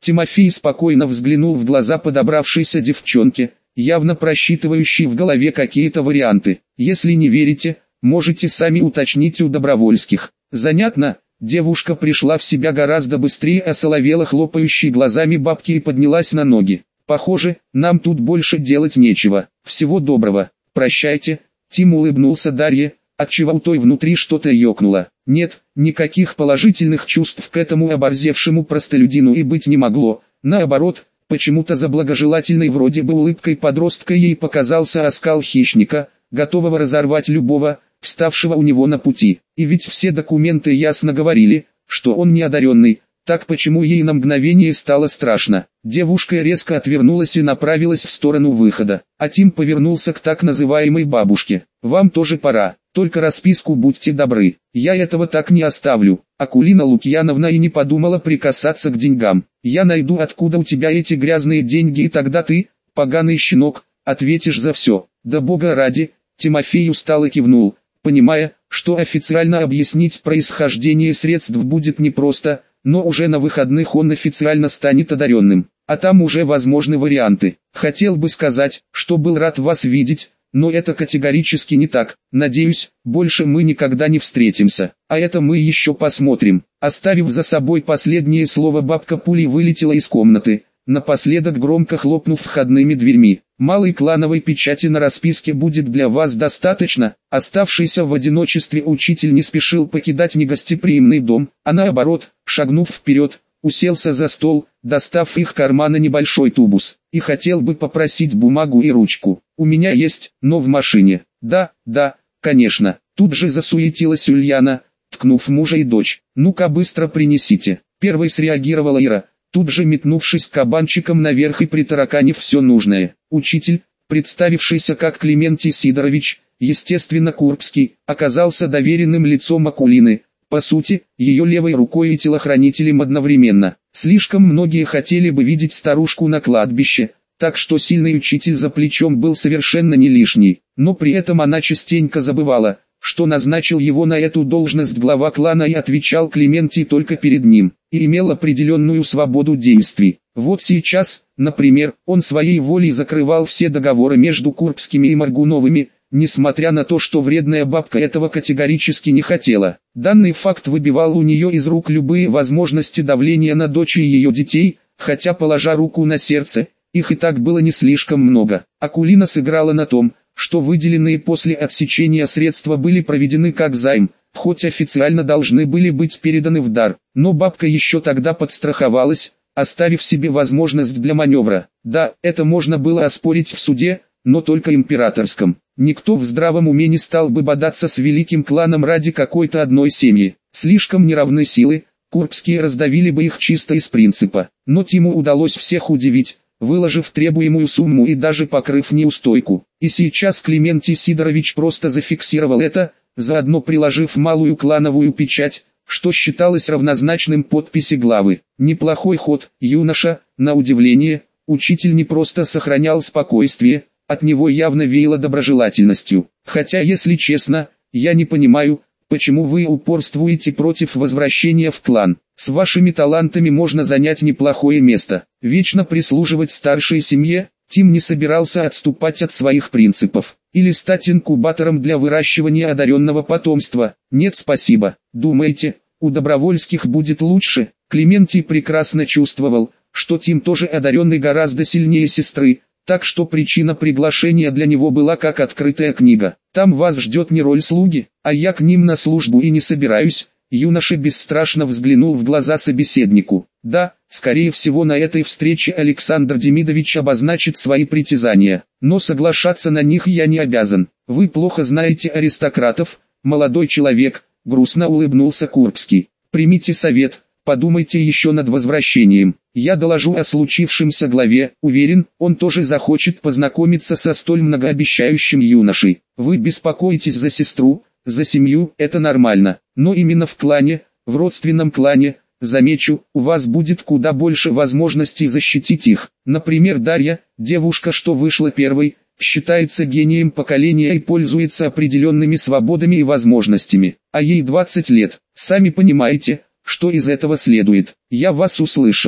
Тимофей спокойно взглянул в глаза подобравшейся девчонке, явно просчитывающей в голове какие-то варианты. Если не верите, можете сами уточнить у Добровольских. Занятно. Девушка пришла в себя гораздо быстрее осоловела хлопающей глазами бабки и поднялась на ноги. Похоже, нам тут больше делать нечего. Всего доброго. Прощайте. Тим улыбнулся Дарье, отчего у той внутри что-то ёкнуло. Нет, никаких положительных чувств к этому оборзевшему простолюдину и быть не могло. Наоборот, почему-то за благожелательной вроде бы улыбкой подростка ей показался оскал хищника, готового разорвать любого, вставшего у него на пути. И ведь все документы ясно говорили, что он не одаренный. Так почему ей на мгновение стало страшно? Девушка резко отвернулась и направилась в сторону выхода. А Тим повернулся к так называемой бабушке. «Вам тоже пора, только расписку будьте добры. Я этого так не оставлю». Акулина Лукьяновна и не подумала прикасаться к деньгам. «Я найду, откуда у тебя эти грязные деньги, и тогда ты, поганый щенок, ответишь за все». «Да бога ради», Тимофей устало кивнул, понимая, что официально объяснить происхождение средств будет непросто, но уже на выходных он официально станет одаренным, а там уже возможны варианты. «Хотел бы сказать, что был рад вас видеть, но это категорически не так. Надеюсь, больше мы никогда не встретимся, а это мы еще посмотрим». Оставив за собой последнее слово, бабка пулей вылетела из комнаты, напоследок громко хлопнув входными дверьми. «Малой клановой печати на расписке будет для вас достаточно». Оставшийся в одиночестве учитель не спешил покидать негостеприимный дом, а наоборот, шагнув вперед, уселся за стол, достав из кармана небольшой тубус, и хотел бы попросить бумагу и ручку. «У меня есть, но в машине». «Да, конечно». Тут же засуетилась Ульяна, ткнув мужа и дочь. «Ну-ка быстро принесите». Первой среагировала Ира, тут же метнувшись кабанчиком наверх и притараканив все нужное. Учитель, представившийся как Климентий Сидорович, естественно Курбский, оказался доверенным лицом Акулины, по сути, ее левой рукой и телохранителем одновременно. Слишком многие хотели бы видеть старушку на кладбище, так что сильный учитель за плечом был совершенно не лишний, но при этом она частенько забывала, что назначил его на эту должность глава клана и отвечал Климентий только перед ним, и имел определенную свободу действий. Вот сейчас, например, он своей волей закрывал все договоры между Курбскими и Моргуновыми, несмотря на то, что вредная бабка этого категорически не хотела. Данный факт выбивал у нее из рук любые возможности давления на дочь и ее детей, хотя, положа руку на сердце, их и так было не слишком много. Акулина сыграла на том, что выделенные после отсечения средства были проведены как займ, хоть официально должны были быть переданы в дар, но бабка еще тогда подстраховалась, оставив себе возможность для маневра. Да, это можно было оспорить в суде, но только императорском. Никто в здравом уме не стал бы бодаться с великим кланом ради какой-то одной семьи. Слишком неравны силы, Курбские раздавили бы их чисто из принципа. Но Тиму удалось всех удивить, выложив требуемую сумму и даже покрыв неустойку. И сейчас Климентий Сидорович просто зафиксировал это, заодно приложив малую клановую печать, что считалось равнозначным подписи главы. Неплохой ход, юноша. На удивление, учитель не просто сохранял спокойствие, от него явно веяло доброжелательностью. Хотя, если честно, я не понимаю, почему вы упорствуете против возвращения в клан. С вашими талантами можно занять неплохое место. Вечно прислуживать старшей семье. Тим не собирался отступать от своих принципов. Или стать инкубатором для выращивания одаренного потомства. Нет, спасибо. Думаете, у Добровольских будет лучше? Климентий прекрасно чувствовал, что Тим тоже одаренный гораздо сильнее сестры, так что причина приглашения для него была как открытая книга. Там вас ждет не роль слуги, а я к ним на службу и не собираюсь. Юноша бесстрашно взглянул в глаза собеседнику. Да, скорее всего на этой встрече Александр Демидович обозначит свои притязания, но соглашаться на них я не обязан. Вы плохо знаете аристократов, молодой человек, грустно улыбнулся Курбский. Примите совет, подумайте еще над возвращением. Я доложу о случившемся главе, уверен, он тоже захочет познакомиться со столь многообещающим юношей. Вы беспокоитесь за сестру, за семью, это нормально, но именно в клане, в родственном клане, замечу, у вас будет куда больше возможностей защитить их. Например, Дарья, девушка, что вышла первой, считается гением поколения и пользуется определенными свободами и возможностями, а ей 20 лет. Сами понимаете, что из этого следует. Я вас услышал.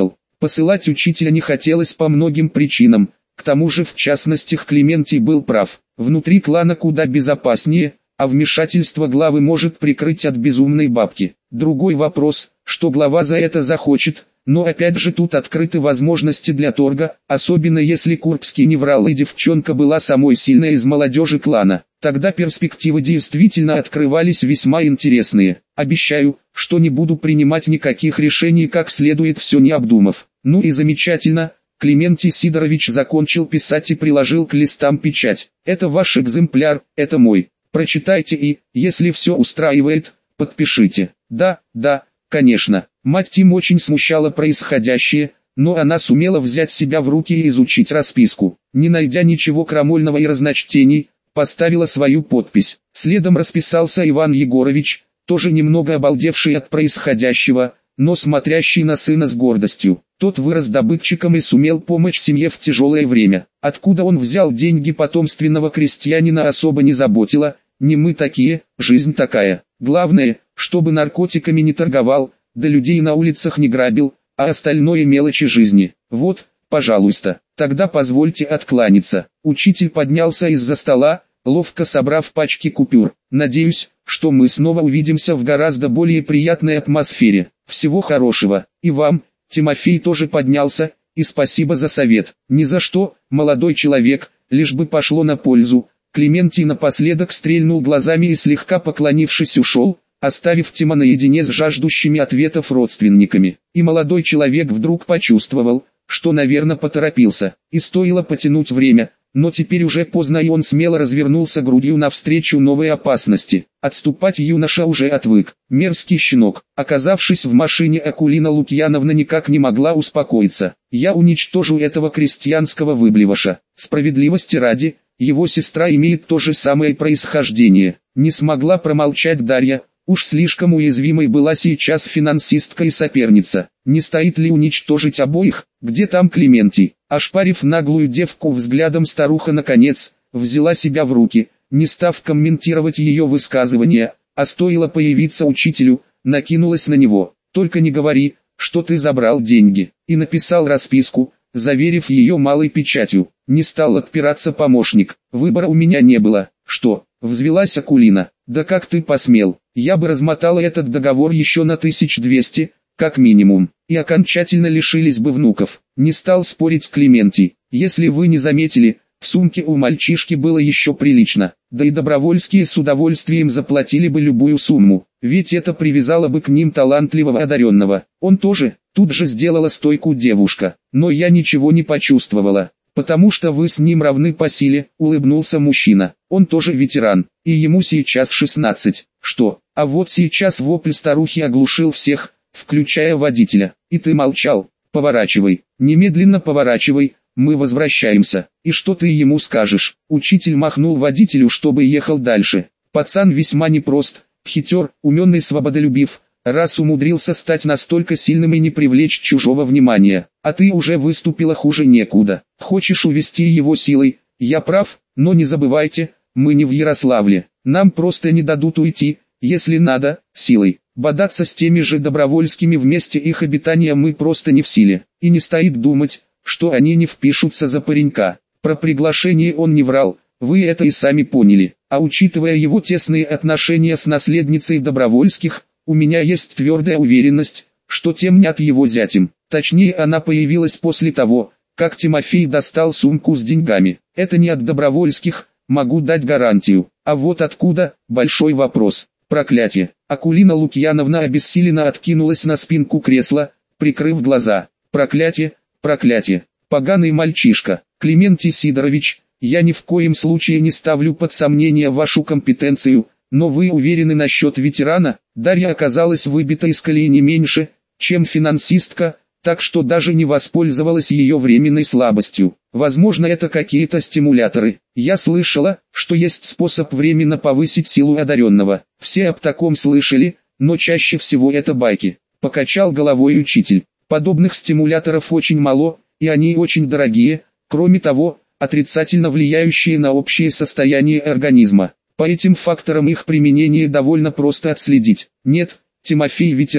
Посылать учителя не хотелось по многим причинам, к тому же в частности Клементий был прав. Внутри клана куда безопаснее, а вмешательство главы может прикрыть от безумной бабки. Другой вопрос, что глава за это захочет, но опять же тут открыты возможности для торга, особенно если Курбский не врал и девчонка была самой сильной из молодежи клана. Тогда перспективы действительно открывались весьма интересные. Обещаю, что не буду принимать никаких решений как следует все не обдумав. Ну и замечательно. Клементий Сидорович закончил писать и приложил к листам печать. Это ваш экземпляр, это мой. Прочитайте и, если все устраивает, подпишите. Да, конечно. Мать Тим очень смущала происходящее, но она сумела взять себя в руки и изучить расписку. Не найдя ничего крамольного и разночтений, поставила свою подпись. Следом расписался Иван Егорович, тоже немного обалдевший от происходящего, но смотрящий на сына с гордостью. Тот вырос добытчиком и сумел помочь семье в тяжелое время. Откуда он взял деньги потомственного крестьянина особо не заботило, не мы такие, жизнь такая. Главное, чтобы наркотиками не торговал, да людей на улицах не грабил, а остальное мелочи жизни. Вот, пожалуйста, тогда позвольте откланяться. Учитель поднялся из-за стола, ловко собрав пачки купюр. Надеюсь, что мы снова увидимся в гораздо более приятной атмосфере. Всего хорошего. И вам, Тимофей тоже поднялся, и спасибо за совет. Ни за что, молодой человек, лишь бы пошло на пользу. Клементий напоследок стрельнул глазами и слегка поклонившись ушел, оставив Тима наедине с жаждущими ответов родственниками. И молодой человек вдруг почувствовал, что, наверное, поторопился, и стоило потянуть время, но теперь уже поздно, и он смело развернулся грудью навстречу новой опасности. Отступать юноша уже отвык. Мерзкий щенок. Оказавшись в машине, Акулина Лукьяновна никак не могла успокоиться. Я уничтожу этого крестьянского выблеваша. Справедливости ради, его сестра имеет то же самое происхождение. Не смогла промолчать Дарья. Уж слишком уязвимой была сейчас финансистка и соперница. Не стоит ли уничтожить обоих? Где там Клементий? Ошпарив наглую девку взглядом, старуха наконец взяла себя в руки, не став комментировать ее высказывания, а стоило появиться учителю, накинулась на него. Только не говори, что ты забрал деньги. И написал расписку, заверив ее малой печатью. Не стал отпираться помощник. Выбора у меня не было. Что? Взвелась Акулина. Да как ты посмел? Я бы размотала этот договор еще на 1200, как минимум, и окончательно лишились бы внуков. Не стал спорить Клементий. Если вы не заметили, в сумке у мальчишки было еще прилично. Да и Добровольские с удовольствием заплатили бы любую сумму, ведь это привязало бы к ним талантливого одаренного. Он тоже, тут же сделала стойку девушка. Но я ничего не почувствовала. «Потому что вы с ним равны по силе», — улыбнулся мужчина. «Он тоже ветеран, и ему сейчас 16. Что? А вот сейчас вопль старухи оглушил всех, включая водителя. И ты молчал? Поворачивай, немедленно поворачивай, мы возвращаемся. И что ты ему скажешь?» Учитель махнул водителю, чтобы ехал дальше. Пацан весьма непрост, хитер, умен и свободолюбив, раз умудрился стать настолько сильным и не привлечь чужого внимания. А ты уже выступила хуже некуда. Хочешь увести его силой? Я прав, но не забывайте, мы не в Ярославле. Нам просто не дадут уйти, если надо, силой. Бодаться с теми же Добровольскими вместе их обитания мы просто не в силе. И не стоит думать, что они не впишутся за паренька. Про приглашение он не врал, вы это и сами поняли. А учитывая его тесные отношения с наследницей Добровольских, у меня есть твердая уверенность, что темнят его зятем. Точнее, она появилась после того, как Тимофей достал сумку с деньгами. Это не от Добровольских, могу дать гарантию. А вот откуда, большой вопрос. Проклятие. Акулина Лукьяновна обессиленно откинулась на спинку кресла, прикрыв глаза. Проклятие, проклятие. Поганый мальчишка. Клементий Сидорович, я ни в коем случае не ставлю под сомнение вашу компетенцию, но вы уверены насчет ветерана? Дарья оказалась выбита из колеи не меньше, чем финансистка, так что даже не воспользовалась ее временной слабостью. Возможно, это какие-то стимуляторы. Я слышала, что есть способ временно повысить силу одаренного. Все об таком слышали, но чаще всего это байки. Покачал головой учитель. Подобных стимуляторов очень мало, и они очень дорогие, кроме того, отрицательно влияющие на общее состояние организма. По этим факторам их применение довольно просто отследить. Нет, Тимофей ветеран,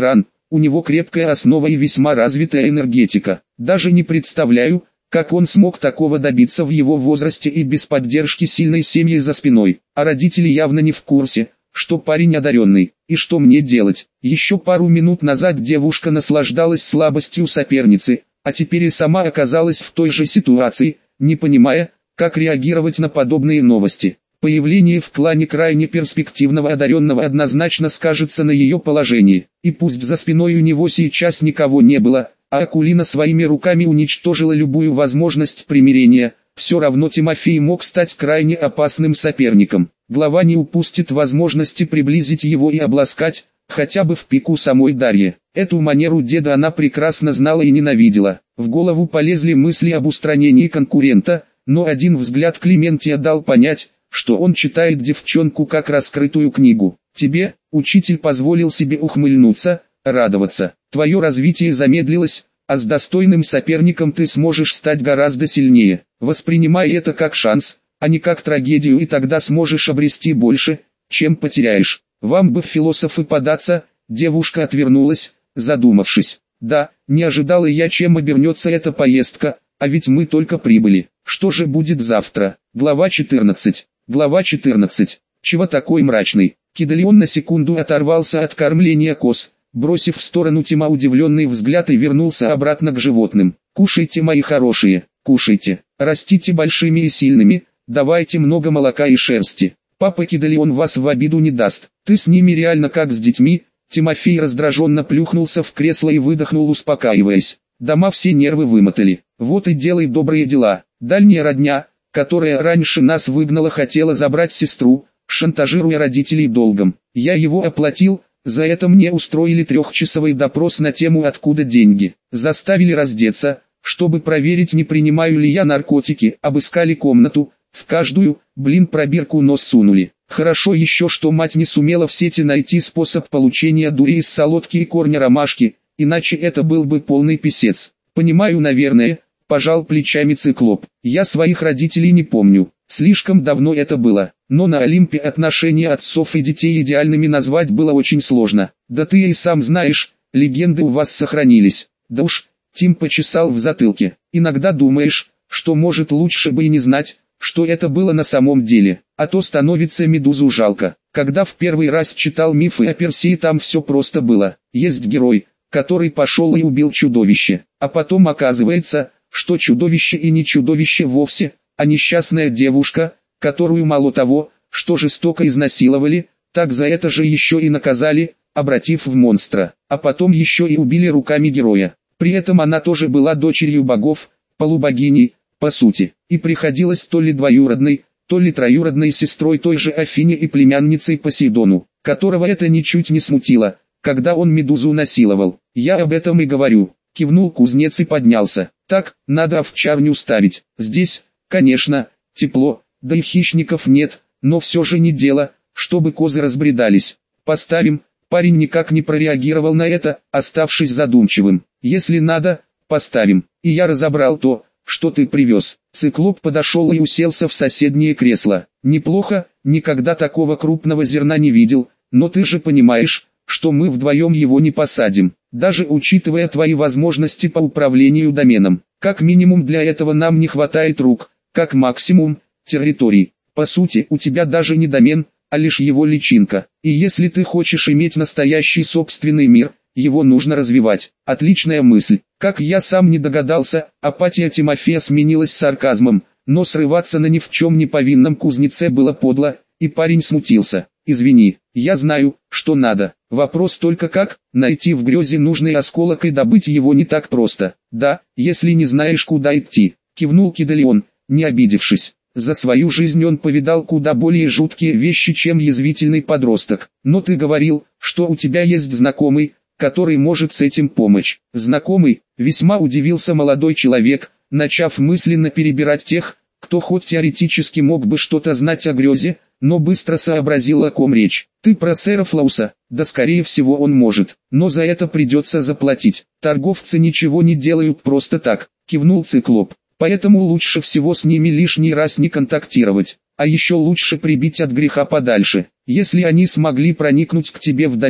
у него крепкая основа и весьма развитая энергетика. Даже не представляю, как он смог такого добиться в его возрасте и без поддержки сильной семьи за спиной. А родители явно не в курсе, что парень одаренный. И что мне делать? Еще пару минут назад девушка наслаждалась слабостью соперницы, а теперь и сама оказалась в той же ситуации, не понимая, как реагировать на подобные новости. Появление в клане крайне перспективного одаренного однозначно скажется на ее положении. И пусть за спиной у него сейчас никого не было, а Акулина своими руками уничтожила любую возможность примирения, все равно Тимофей мог стать крайне опасным соперником. Глава не упустит возможности приблизить его и обласкать, хотя бы в пику самой Дарье. Эту манеру деда она прекрасно знала и ненавидела. В голову полезли мысли об устранении конкурента, но один взгляд Клементия дал понять, что он читает девчонку как раскрытую книгу. Тебе, учитель, позволил себе ухмыльнуться, радоваться. Твое развитие замедлилось, а с достойным соперником ты сможешь стать гораздо сильнее. Воспринимай это как шанс, а не как трагедию, и тогда сможешь обрести больше, чем потеряешь. Вам бы в философы податься. Девушка отвернулась, задумавшись. Да, не ожидала я, чем обернется эта поездка, а ведь мы только прибыли. Что же будет завтра? Глава 14. Глава 14. Чего такой мрачный? Кидалион на секунду оторвался от кормления коз, бросив в сторону Тима удивленный взгляд, и вернулся обратно к животным. Кушайте, мои хорошие, кушайте, растите большими и сильными, давайте много молока и шерсти. Папа Кидалион вас в обиду не даст. Ты с ними реально как с детьми. Тимофей раздраженно плюхнулся в кресло и выдохнул, успокаиваясь. Дома все нервы вымотали. Вот и делай добрые дела. Дальняя родня, которая раньше нас выгнала, хотела забрать сестру, шантажируя родителей долгом. Я его оплатил, за это мне устроили 3-часовой допрос на тему «Откуда деньги?». Заставили раздеться, чтобы проверить, не принимаю ли я наркотики, обыскали комнату, в каждую, пробирку нос сунули. Хорошо еще, что мать не сумела в сети найти способ получения дури из солодки и корня ромашки, иначе это был бы полный писец. Понимаю, наверное. Пожал плечами Циклоп. Я своих родителей не помню, слишком давно это было, но на Олимпе отношения отцов и детей идеальными назвать было очень сложно. Да ты и сам знаешь, легенды у вас сохранились. Да уж, Тим почесал в затылке. Иногда думаешь, что может лучше бы и не знать, что это было на самом деле, а то становится Медузу жалко. Когда в первый раз читал мифы о Персии, там все просто было. Есть герой, который пошел и убил чудовище, а потом оказывается, что чудовище и не чудовище вовсе, а несчастная девушка, которую мало того, что жестоко изнасиловали, так за это же еще и наказали, обратив в монстра, а потом еще и убили руками героя. При этом она тоже была дочерью богов, полубогиней, по сути, и приходилась то ли двоюродной, то ли троюродной сестрой той же Афине и племянницей Посейдону, которого это ничуть не смутило, когда он Медузу насиловал. Я об этом и говорю. Кивнул кузнец и поднялся. Так, надо овчарню ставить. Здесь, конечно, тепло, да и хищников нет, но все же не дело, чтобы козы разбредались. Поставим. Парень никак не прореагировал на это, оставшись задумчивым. Если надо, поставим. И я разобрал то, что ты привез. Циклоп подошел и уселся в соседнее кресло. Неплохо, никогда такого крупного зерна не видел, но ты же понимаешь, что мы вдвоем его не посадим, даже учитывая твои возможности по управлению доменом. Как минимум для этого нам не хватает рук, как максимум, территорий. По сути, у тебя даже не домен, а лишь его личинка. И если ты хочешь иметь настоящий собственный мир, его нужно развивать. Отличная мысль. Как я сам не догадался, апатия Тимофея сменилась сарказмом, но срываться на ни в чем не повинном кузнеце было подло, и парень смутился. Извини, я знаю, что надо. Вопрос только как, найти в грезе нужный осколок и добыть его не так просто. Да, если не знаешь, куда идти, кивнул Кидалион, не обидевшись. За свою жизнь он повидал куда более жуткие вещи, чем язвительный подросток. Но ты говорил, что у тебя есть знакомый, который может с этим помочь. Знакомый, весьма удивился молодой человек, начав мысленно перебирать тех, кто хоть теоретически мог бы что-то знать о грезе, но быстро сообразил, о ком речь. Ты про сэра Флауса? Да, скорее всего, он может, но за это придется заплатить. Торговцы ничего не делают просто так, кивнул Циклоп. Поэтому лучше всего с ними лишний раз не контактировать, а еще лучше прибить от греха подальше. Если они смогли проникнуть к тебе в домен,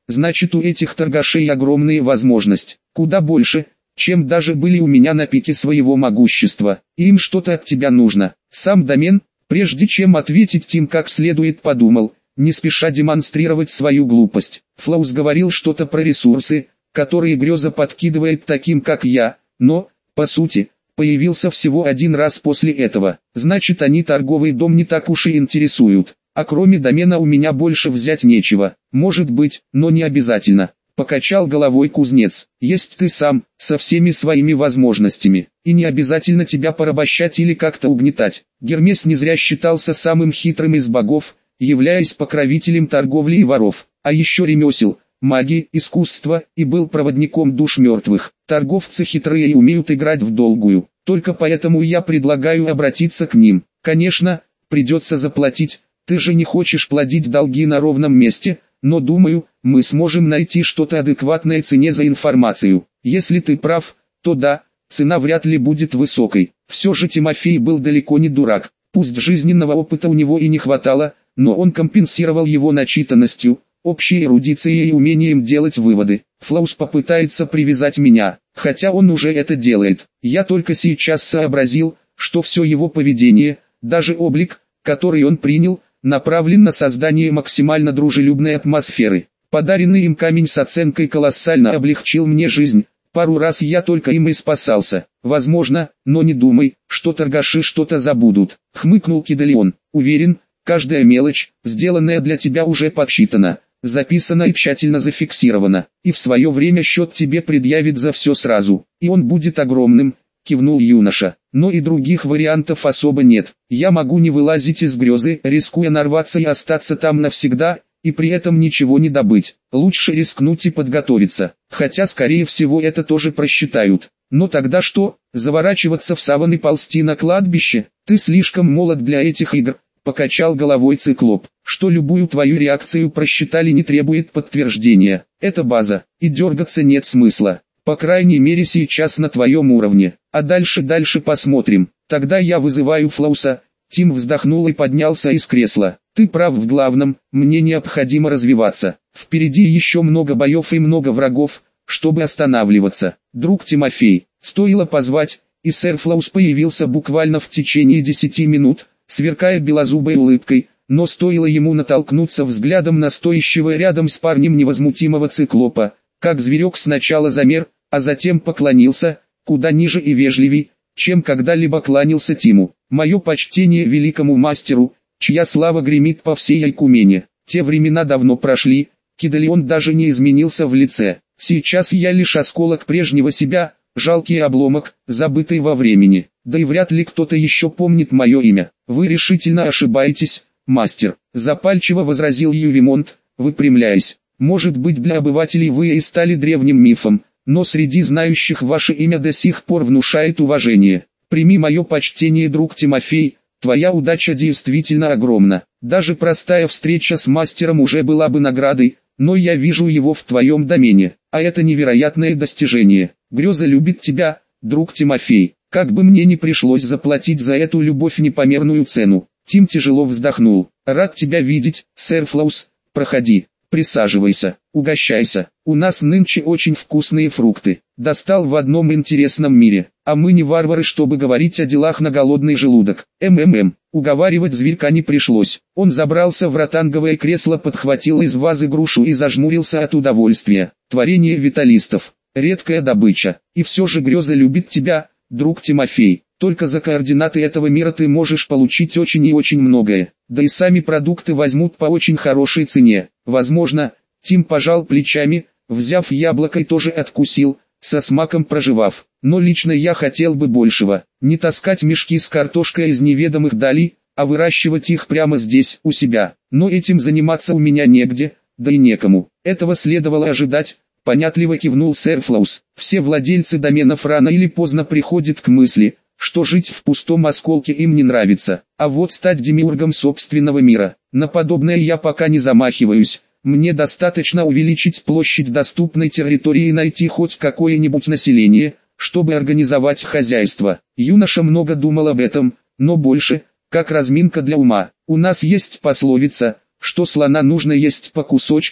значит у этих торгашей огромные возможности, куда больше, чем даже были у меня на пике своего могущества. И им что-то от тебя нужно. Сам домен, прежде чем ответить Тим как следует подумал, не спеша демонстрировать свою глупость. Флаус говорил что-то про ресурсы, которые Греза подкидывает таким как я, но, по сути, появился всего один раз после этого. Значит, они торговый дом не так уж и интересуют. А кроме домена у меня больше взять нечего. Может быть, но не обязательно. Покачал головой кузнец. Есть ты сам, со всеми своими возможностями. И не обязательно тебя порабощать или как-то угнетать. Гермес не зря считался самым хитрым из богов, являясь покровителем торговли и воров. А еще ремесел, магии, искусства, и был проводником душ мертвых. Торговцы хитрые и умеют играть в долгую. Только поэтому я предлагаю обратиться к ним. Конечно, придется заплатить. Ты же не хочешь платить долги на ровном месте, но думаю, мы сможем найти что-то адекватное цене за информацию. Если ты прав, то да, цена вряд ли будет высокой. Все же Тимофей был далеко не дурак. Пусть жизненного опыта у него и не хватало, но он компенсировал его начитанностью, общей эрудицией и умением делать выводы. Флаус попытается привязать меня, хотя он уже это делает. Я только сейчас сообразил, что все его поведение, даже облик, который он принял, направлен на создание максимально дружелюбной атмосферы. Подаренный им камень с оценкой колоссально облегчил мне жизнь. Пару раз я только им и спасался. Возможно, но не думай, что торгаши что-то забудут. Хмыкнул Кидалион. Уверен, каждая мелочь, сделанная для тебя уже подсчитана, записана и тщательно зафиксирована. И в свое время счет тебе предъявит за все сразу. И он будет огромным, кивнул юноша. Но и других вариантов особо нет. Я могу не вылазить из Грезы, рискуя нарваться и остаться там навсегда, и при этом ничего не добыть. Лучше рискнуть и подготовиться. Хотя скорее всего это тоже просчитают. Но тогда что, заворачиваться в саван и ползти на кладбище? Ты слишком молод для этих игр, покачал головой Циклоп. Что любую твою реакцию просчитали не требует подтверждения. Это база, и дергаться нет смысла. По крайней мере сейчас на твоем уровне. А дальше посмотрим. Тогда я вызываю Флауса. Тим вздохнул и поднялся из кресла. Ты прав в главном, мне необходимо развиваться. Впереди еще много боев и много врагов, чтобы останавливаться. Друг Тимофей, стоило позвать, и сэр Флаус появился буквально в течение 10 минут, сверкая белозубой улыбкой, но стоило ему натолкнуться взглядом на стоящего рядом с парнем невозмутимого Циклопа, как зверек сначала замер, а затем поклонился, куда ниже и вежливей, чем когда-либо кланялся Тиму. Мое почтение великому мастеру, чья слава гремит по всей Айкумене. Те времена давно прошли, Кидалион даже не изменился в лице. Сейчас я лишь осколок прежнего себя, жалкий обломок, забытый во времени. Да и вряд ли кто-то еще помнит мое имя. Вы решительно ошибаетесь, мастер, запальчиво возразил Ювимонт, выпрямляясь. Может быть, для обывателей вы и стали древним мифом, но среди знающих ваше имя до сих пор внушает уважение. Прими мое почтение, друг Тимофей, твоя удача действительно огромна. Даже простая встреча с мастером уже была бы наградой, но я вижу его в твоем домене, а это невероятное достижение. Греза любит тебя, друг Тимофей, как бы мне ни пришлось заплатить за эту любовь непомерную цену. Тим тяжело вздохнул. Рад тебя видеть, сэр Флаус, проходи. Присаживайся, угощайся, у нас нынче очень вкусные фрукты. Достал в одном интересном мире, а мы не варвары, чтобы говорить о делах на голодный желудок. Уговаривать зверька не пришлось. Он забрался в ротанговое кресло, подхватил из вазы грушу и зажмурился от удовольствия. Творение виталистов, редкая добыча. И все же Греза любит тебя, друг Тимофей. Только за координаты этого мира ты можешь получить очень и очень многое. Да и сами продукты возьмут по очень хорошей цене. Возможно, Тим пожал плечами, взяв яблоко и тоже откусил, со смаком прожевав. Но лично я хотел бы большего. Не таскать мешки с картошкой из неведомых далей, а выращивать их прямо здесь, у себя. Но этим заниматься у меня негде, да и некому. Этого следовало ожидать. Понятливо кивнул сэр Флаус. Все владельцы доменов рано или поздно приходят к мысли, что жить в пустом осколке им не нравится, а вот стать демиургом собственного мира. На подобное я пока не замахиваюсь, мне достаточно увеличить площадь доступной территории и найти хоть какое-нибудь население, чтобы организовать хозяйство. Юноша много думал об этом, но больше, как разминка для ума. У нас есть пословица, что слона нужно есть по кусочкам,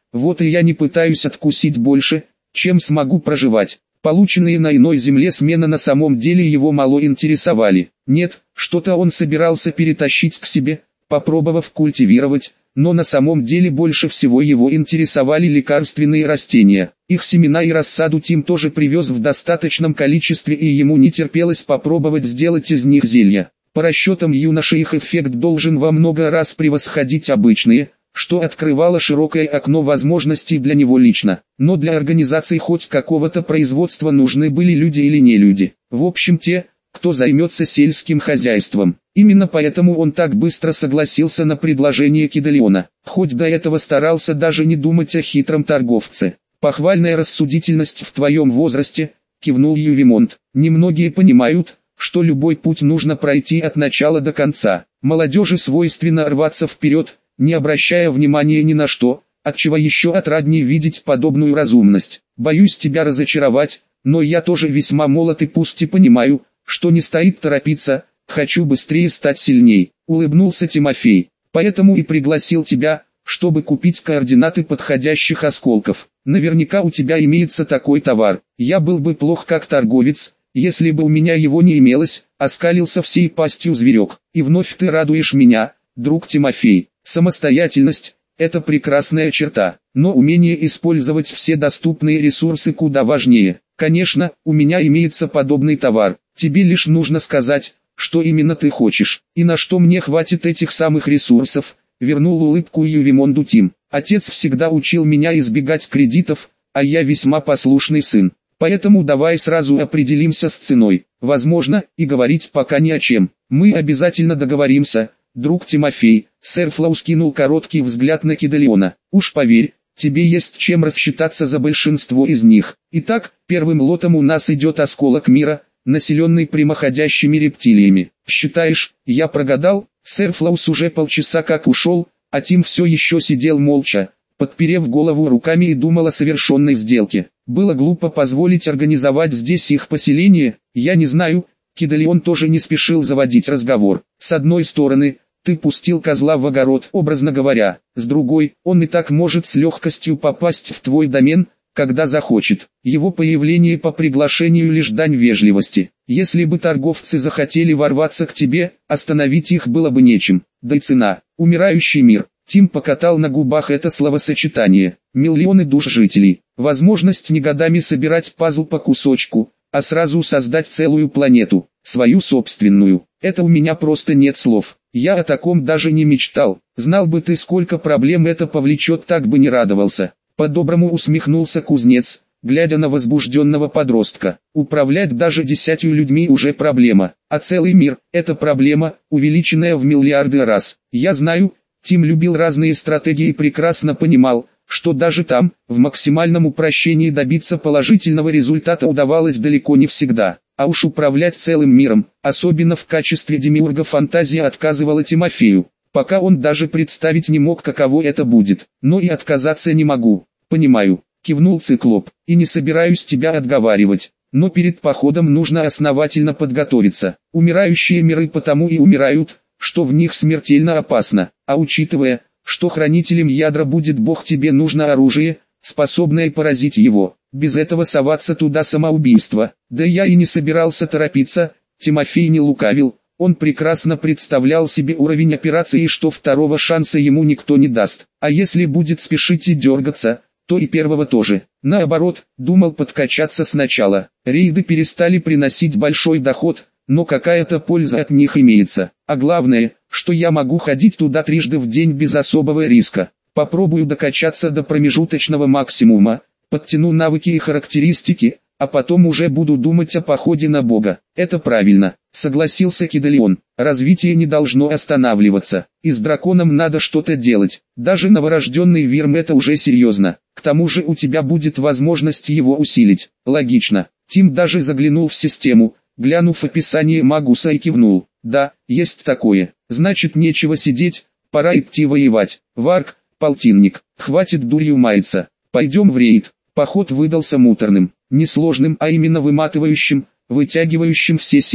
вот и я не пытаюсь откусить больше, чем смогу проживать. Полученные на иной земле смены на самом деле его мало интересовали. Нет, что-то он собирался перетащить к себе, попробовав культивировать, но на самом деле больше всего его интересовали лекарственные растения. Их семена и рассаду Тим тоже привез в достаточном количестве, и ему не терпелось попробовать сделать из них зелья. По расчетам юноши их эффект должен во много раз превосходить обычные, что открывало широкое окно возможностей для него лично. Но для организации хоть какого-то производства нужны были люди или не люди. В общем, те, кто займется сельским хозяйством. Именно поэтому он так быстро согласился на предложение Кидалиона, хоть до этого старался даже не думать о хитром торговце. «Похвальная рассудительность в твоем возрасте», — кивнул Ювимонт. «Немногие понимают, что любой путь нужно пройти от начала до конца. Молодежи свойственно рваться вперед, не обращая внимания ни на что, отчего еще отраднее видеть подобную разумность. Боюсь тебя разочаровать, но я тоже весьма молод и пусть и понимаю, что не стоит торопиться, хочу быстрее стать сильней», — улыбнулся Тимофей. «Поэтому и пригласил тебя, чтобы купить координаты подходящих осколков. Наверняка у тебя имеется такой товар. Я был бы плох как торговец, если бы у меня его не имелось», — оскалился всей пастью зверек. «И вновь ты радуешь меня, друг Тимофей. Самостоятельность — это прекрасная черта, но умение использовать все доступные ресурсы куда важнее. Конечно, у меня имеется подобный товар, тебе лишь нужно сказать, что именно ты хочешь, и на что мне хватит этих самых ресурсов», — вернул улыбку Ювимонду Тим. «Отец всегда учил меня избегать кредитов, а я весьма послушный сын. Поэтому давай сразу определимся с ценой. Возможно, и говорить пока ни о чем. Мы обязательно договоримся, друг Тимофей». Сэр Флоу скинул короткий взгляд на Кидалиона. «Уж поверь, тебе есть чем рассчитаться за большинство из них. Итак, первым лотом у нас идет осколок мира, населенный прямоходящими рептилиями. Считаешь, я прогадал?» Сэр Флоус уже полчаса как ушел, а Тим все еще сидел молча, подперев голову руками и думал о совершенной сделке. Было глупо позволить организовать здесь их поселение, я не знаю. Кидалион тоже не спешил заводить разговор. «С одной стороны, ты пустил козла в огород, образно говоря, с другой, он и так может с легкостью попасть в твой домен, когда захочет. Его появление по приглашению лишь дань вежливости. Если бы торговцы захотели ворваться к тебе, остановить их было бы нечем. Да и цена. Умирающий мир». Тим покатал на губах это словосочетание. Миллионы душ жителей. Возможность не годами собирать пазл по кусочку, а сразу создать целую планету, свою собственную. Это у меня просто нет слов. Я о таком даже не мечтал. Знал бы ты, сколько проблем это повлечет, так бы не радовался. По-доброму усмехнулся кузнец, глядя на возбужденного подростка. Управлять даже 10 людьми уже проблема, а целый мир – это проблема, увеличенная в миллиарды раз. Я знаю, Тим любил разные стратегии и прекрасно понимал, что даже там, в максимальном упрощении добиться положительного результата удавалось далеко не всегда. А уж управлять целым миром, особенно в качестве демиурга, фантазия отказывала Тимофею. Пока он даже представить не мог, каково это будет. «Но и отказаться не могу». «Понимаю», — кивнул Циклоп, — «и не собираюсь тебя отговаривать. Но перед походом нужно основательно подготовиться. Умирающие миры потому и умирают, что в них смертельно опасно. А учитывая, что хранителем ядра будет Бог, тебе нужно оружие, способное поразить его. Без этого соваться туда — самоубийство». Да я и не собирался торопиться, Тимофей не лукавил. Он прекрасно представлял себе уровень операции и что второго шанса ему никто не даст. А если будет спешить и дергаться, то и первого тоже. Наоборот, думал подкачаться сначала. Рейды перестали приносить большой доход, но какая-то польза от них имеется. А главное, что я могу ходить туда трижды в день без особого риска. Попробую докачаться до промежуточного максимума, подтяну навыки и характеристики, а потом уже буду думать о походе на Бога. Это правильно, согласился Кидалион. Развитие не должно останавливаться. И с драконом надо что-то делать. Даже новорожденный Вирм — это уже серьезно. К тому же у тебя будет возможность его усилить. Логично. Тим даже заглянул в систему, глянув описание Магуса, и кивнул. Да, есть такое. Значит, нечего сидеть, пора идти воевать. Варк, полтинник, хватит дурью маяться. Пойдем в рейд. Поход выдался муторным, несложным, а именно выматывающим, вытягивающим все силы.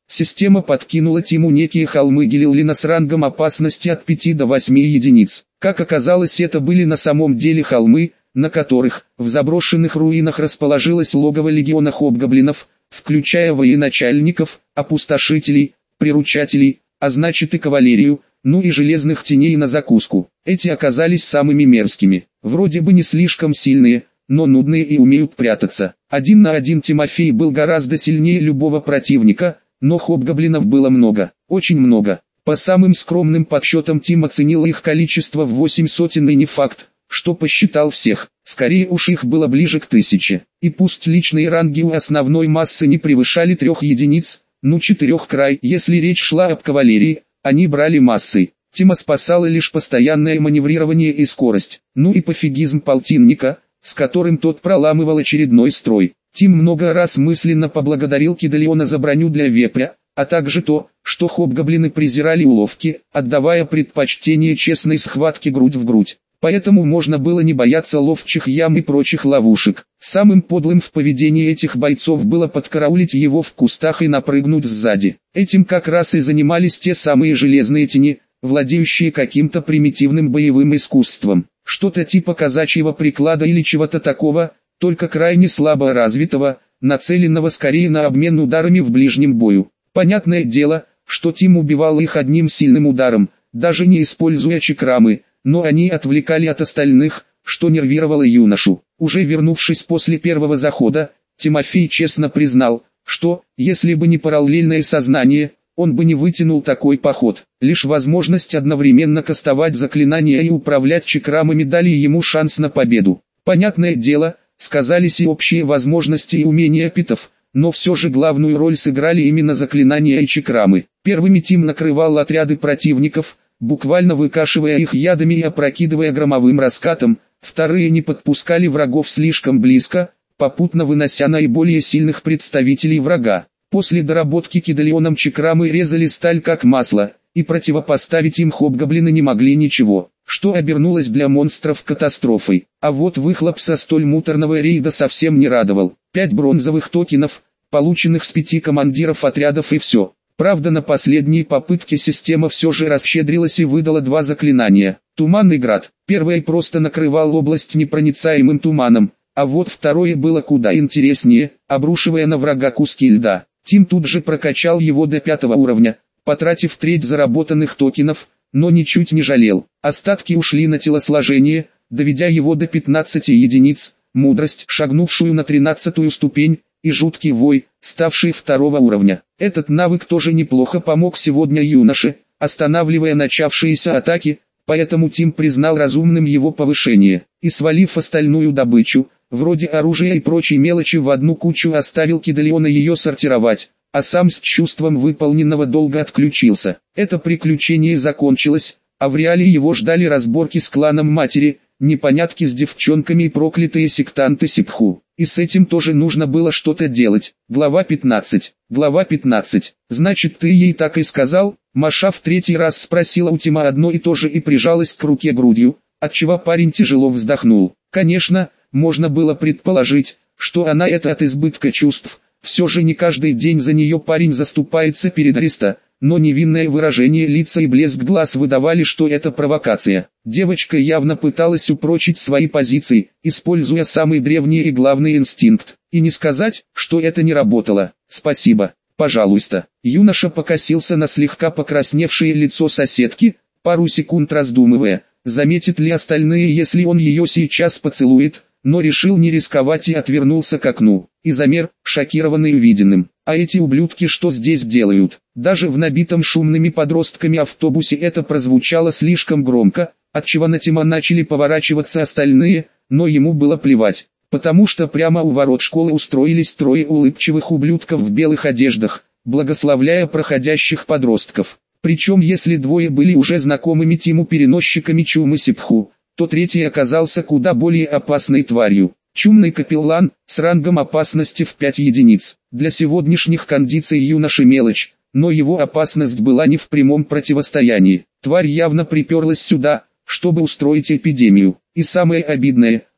Система подкинула Тиму некие холмы Гелиллина с рангом опасности от 5 до 8 единиц. Как оказалось, это были на самом деле холмы, на которых, в заброшенных руинах расположилось логово легиона хобгоблинов, включая военачальников, опустошителей, приручателей, а значит и кавалерию, ну и железных теней на закуску. Эти оказались самыми мерзкими. Вроде бы не слишком сильные, но нудные и умеют прятаться. 1 на 1 Тимофей был гораздо сильнее любого противника, но хобгоблинов было много, очень много. По самым скромным подсчетам Тим оценил их количество в 8 сотен, и не факт, что посчитал всех. Скорее уж их было ближе к 1000. И пусть личные ранги у основной массы не превышали 3 единиц, ну 4 край. Если речь шла об кавалерии, они брали массой. Тима спасало лишь постоянное маневрирование и скорость, ну и пофигизм полтинника, с которым тот проламывал очередной строй. Тим много раз мысленно поблагодарил Кидалиона за броню для вепря, а также то, что хобгоблины презирали уловки, отдавая предпочтение честной схватке грудь в грудь. Поэтому можно было не бояться ловчих ям и прочих ловушек. Самым подлым в поведении этих бойцов было подкараулить его в кустах и напрыгнуть сзади. Этим как раз и занимались те самые железные тени, владеющие каким-то примитивным боевым искусством. Что-то типа казачьего приклада или чего-то такого, только крайне слабо развитого, нацеленного скорее на обмен ударами в ближнем бою. Понятное дело, что Тим убивал их одним сильным ударом, даже не используя чакрамы, но они отвлекали от остальных, что нервировало юношу. Уже вернувшись после первого захода, Тимофей честно признал, что, если бы не параллельное сознание, он бы не вытянул такой поход. Лишь возможность одновременно кастовать заклинания и управлять чакрамами дали ему шанс на победу. Понятное дело, сказались и общие возможности и умения питов, но все же главную роль сыграли именно заклинания и чакрамы. Первыми Тим накрывал отряды противников, буквально выкашивая их ядами и опрокидывая громовым раскатом, вторые не подпускали врагов слишком близко, попутно вынося наиболее сильных представителей врага. После доработки Кидалионом чакрамы резали сталь как масло, и противопоставить им хобгоблины не могли ничего, что обернулось для монстров катастрофой. А вот выхлоп со столь муторного рейда совсем не радовал. 5 бронзовых токенов, полученных с 5 командиров отрядов, и все. Правда, на последней попытке система все же расщедрилась и выдала 2 заклинания. Туманный град. Первое просто накрывал область непроницаемым туманом, а вот второе было куда интереснее, обрушивая на врага куски льда. Тим тут же прокачал его до 5 уровня, потратив треть заработанных токенов, но ничуть не жалел. Остатки ушли на телосложение, доведя его до 15 единиц, мудрость, шагнувшую на 13-ю ступень, и жуткий вой, ставший 2 уровня. Этот навык тоже неплохо помог сегодня юноше, останавливая начавшиеся атаки, поэтому Тим признал разумным его повышение, и свалив остальную добычу, вроде оружия и прочей мелочи, в одну кучу, оставил Кидалиона ее сортировать, а сам с чувством выполненного долга отключился. Это приключение закончилось, а в реале его ждали разборки с кланом матери, непонятки с девчонками и проклятые сектанты Сипху. И с этим тоже нужно было что-то делать. Глава 15. Глава 15. Значит, ты ей так и сказал? Маша в 3-й раз спросила у Тима одно и то же и прижалась к руке грудью, отчего парень тяжело вздохнул. Конечно, можно было предположить, что она это от избытка чувств. Все же не каждый день за нее парень заступается перед Ариста, но невинное выражение лица и блеск глаз выдавали, что это провокация. Девочка явно пыталась упрочить свои позиции, используя самый древний и главный инстинкт. И не сказать, что это не работало. Спасибо, пожалуйста. Юноша покосился на слегка покрасневшее лицо соседки, пару секунд раздумывая, заметит ли остальные, если он ее сейчас поцелует, но решил не рисковать и отвернулся к окну. И замер, шокированный увиденным. А эти ублюдки что здесь делают? Даже в набитом шумными подростками автобусе это прозвучало слишком громко, отчего на Тима начали поворачиваться остальные, но ему было плевать, потому что прямо у ворот школы устроились 3 улыбчивых ублюдков в белых одеждах, благословляя проходящих подростков. Причем если 2 были уже знакомыми Тиму переносчиками чумы Сипху, то 3-й оказался куда более опасной тварью. Чумный капеллан, с рангом опасности в 5 единиц. Для сегодняшних кондиций юноши мелочь, но его опасность была не в прямом противостоянии. Тварь явно приперлась сюда, чтобы устроить эпидемию. И самое обидное,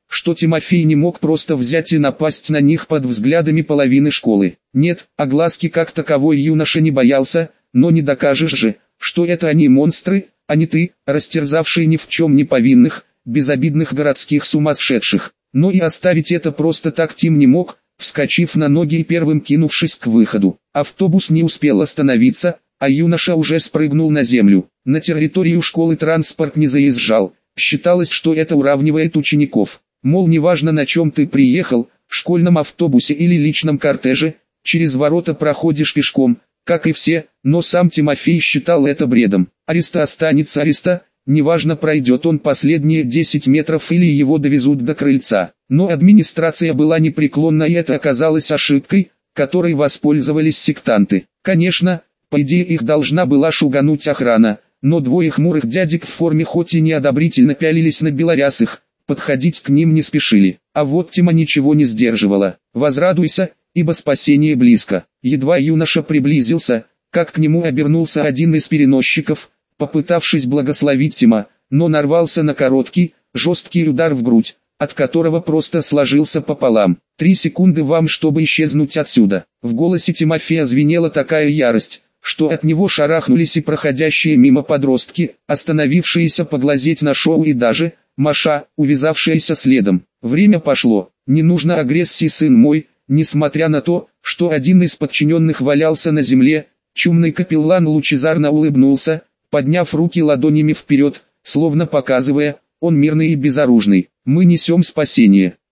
что Тимофей не мог просто взять и напасть на них под взглядами половины школы. Нет, огласки как таковой юноша не боялся, но не докажешь же, что это они монстры, а не ты, растерзавший ни в чем не повинных, безобидных городских сумасшедших. Но и оставить это просто так Тим не мог, вскочив на ноги и первым кинувшись к выходу. Автобус не успел остановиться, а юноша уже спрыгнул на землю. На территорию школы транспорт не заезжал, считалось, что это уравнивает учеников. Мол, неважно на чем ты приехал, в школьном автобусе или личном кортеже, через ворота проходишь пешком, как и все, но сам Тимофей считал это бредом. Ареста останется ареста, неважно пройдет он последние 10 метров или его довезут до крыльца. Но администрация была непреклонна, и это оказалось ошибкой, которой воспользовались сектанты. Конечно, по идее их должна была шугануть охрана, но двое хмурых дядек в форме хоть и неодобрительно пялились на белорясых, подходить к ним не спешили. А вот Тима ничего не сдерживала. «Возрадуйся, ибо спасение близко». Едва юноша приблизился, как к нему обернулся один из переносчиков, попытавшись благословить Тима, но нарвался на короткий, жесткий удар в грудь, от которого просто сложился пополам. 3 секунды вам, чтобы исчезнуть отсюда. В голосе Тимофея звенела такая ярость, что от него шарахнулись и проходящие мимо подростки, остановившиеся поглазеть на шоу, и даже Маша, увязавшаяся следом. Время пошло, не нужно агрессии, сын мой. Несмотря на то, что один из подчиненных валялся на земле, чумный капеллан лучезарно улыбнулся, подняв руки ладонями вперед, словно показывая, он мирный и безоружный. Мы несем спасение.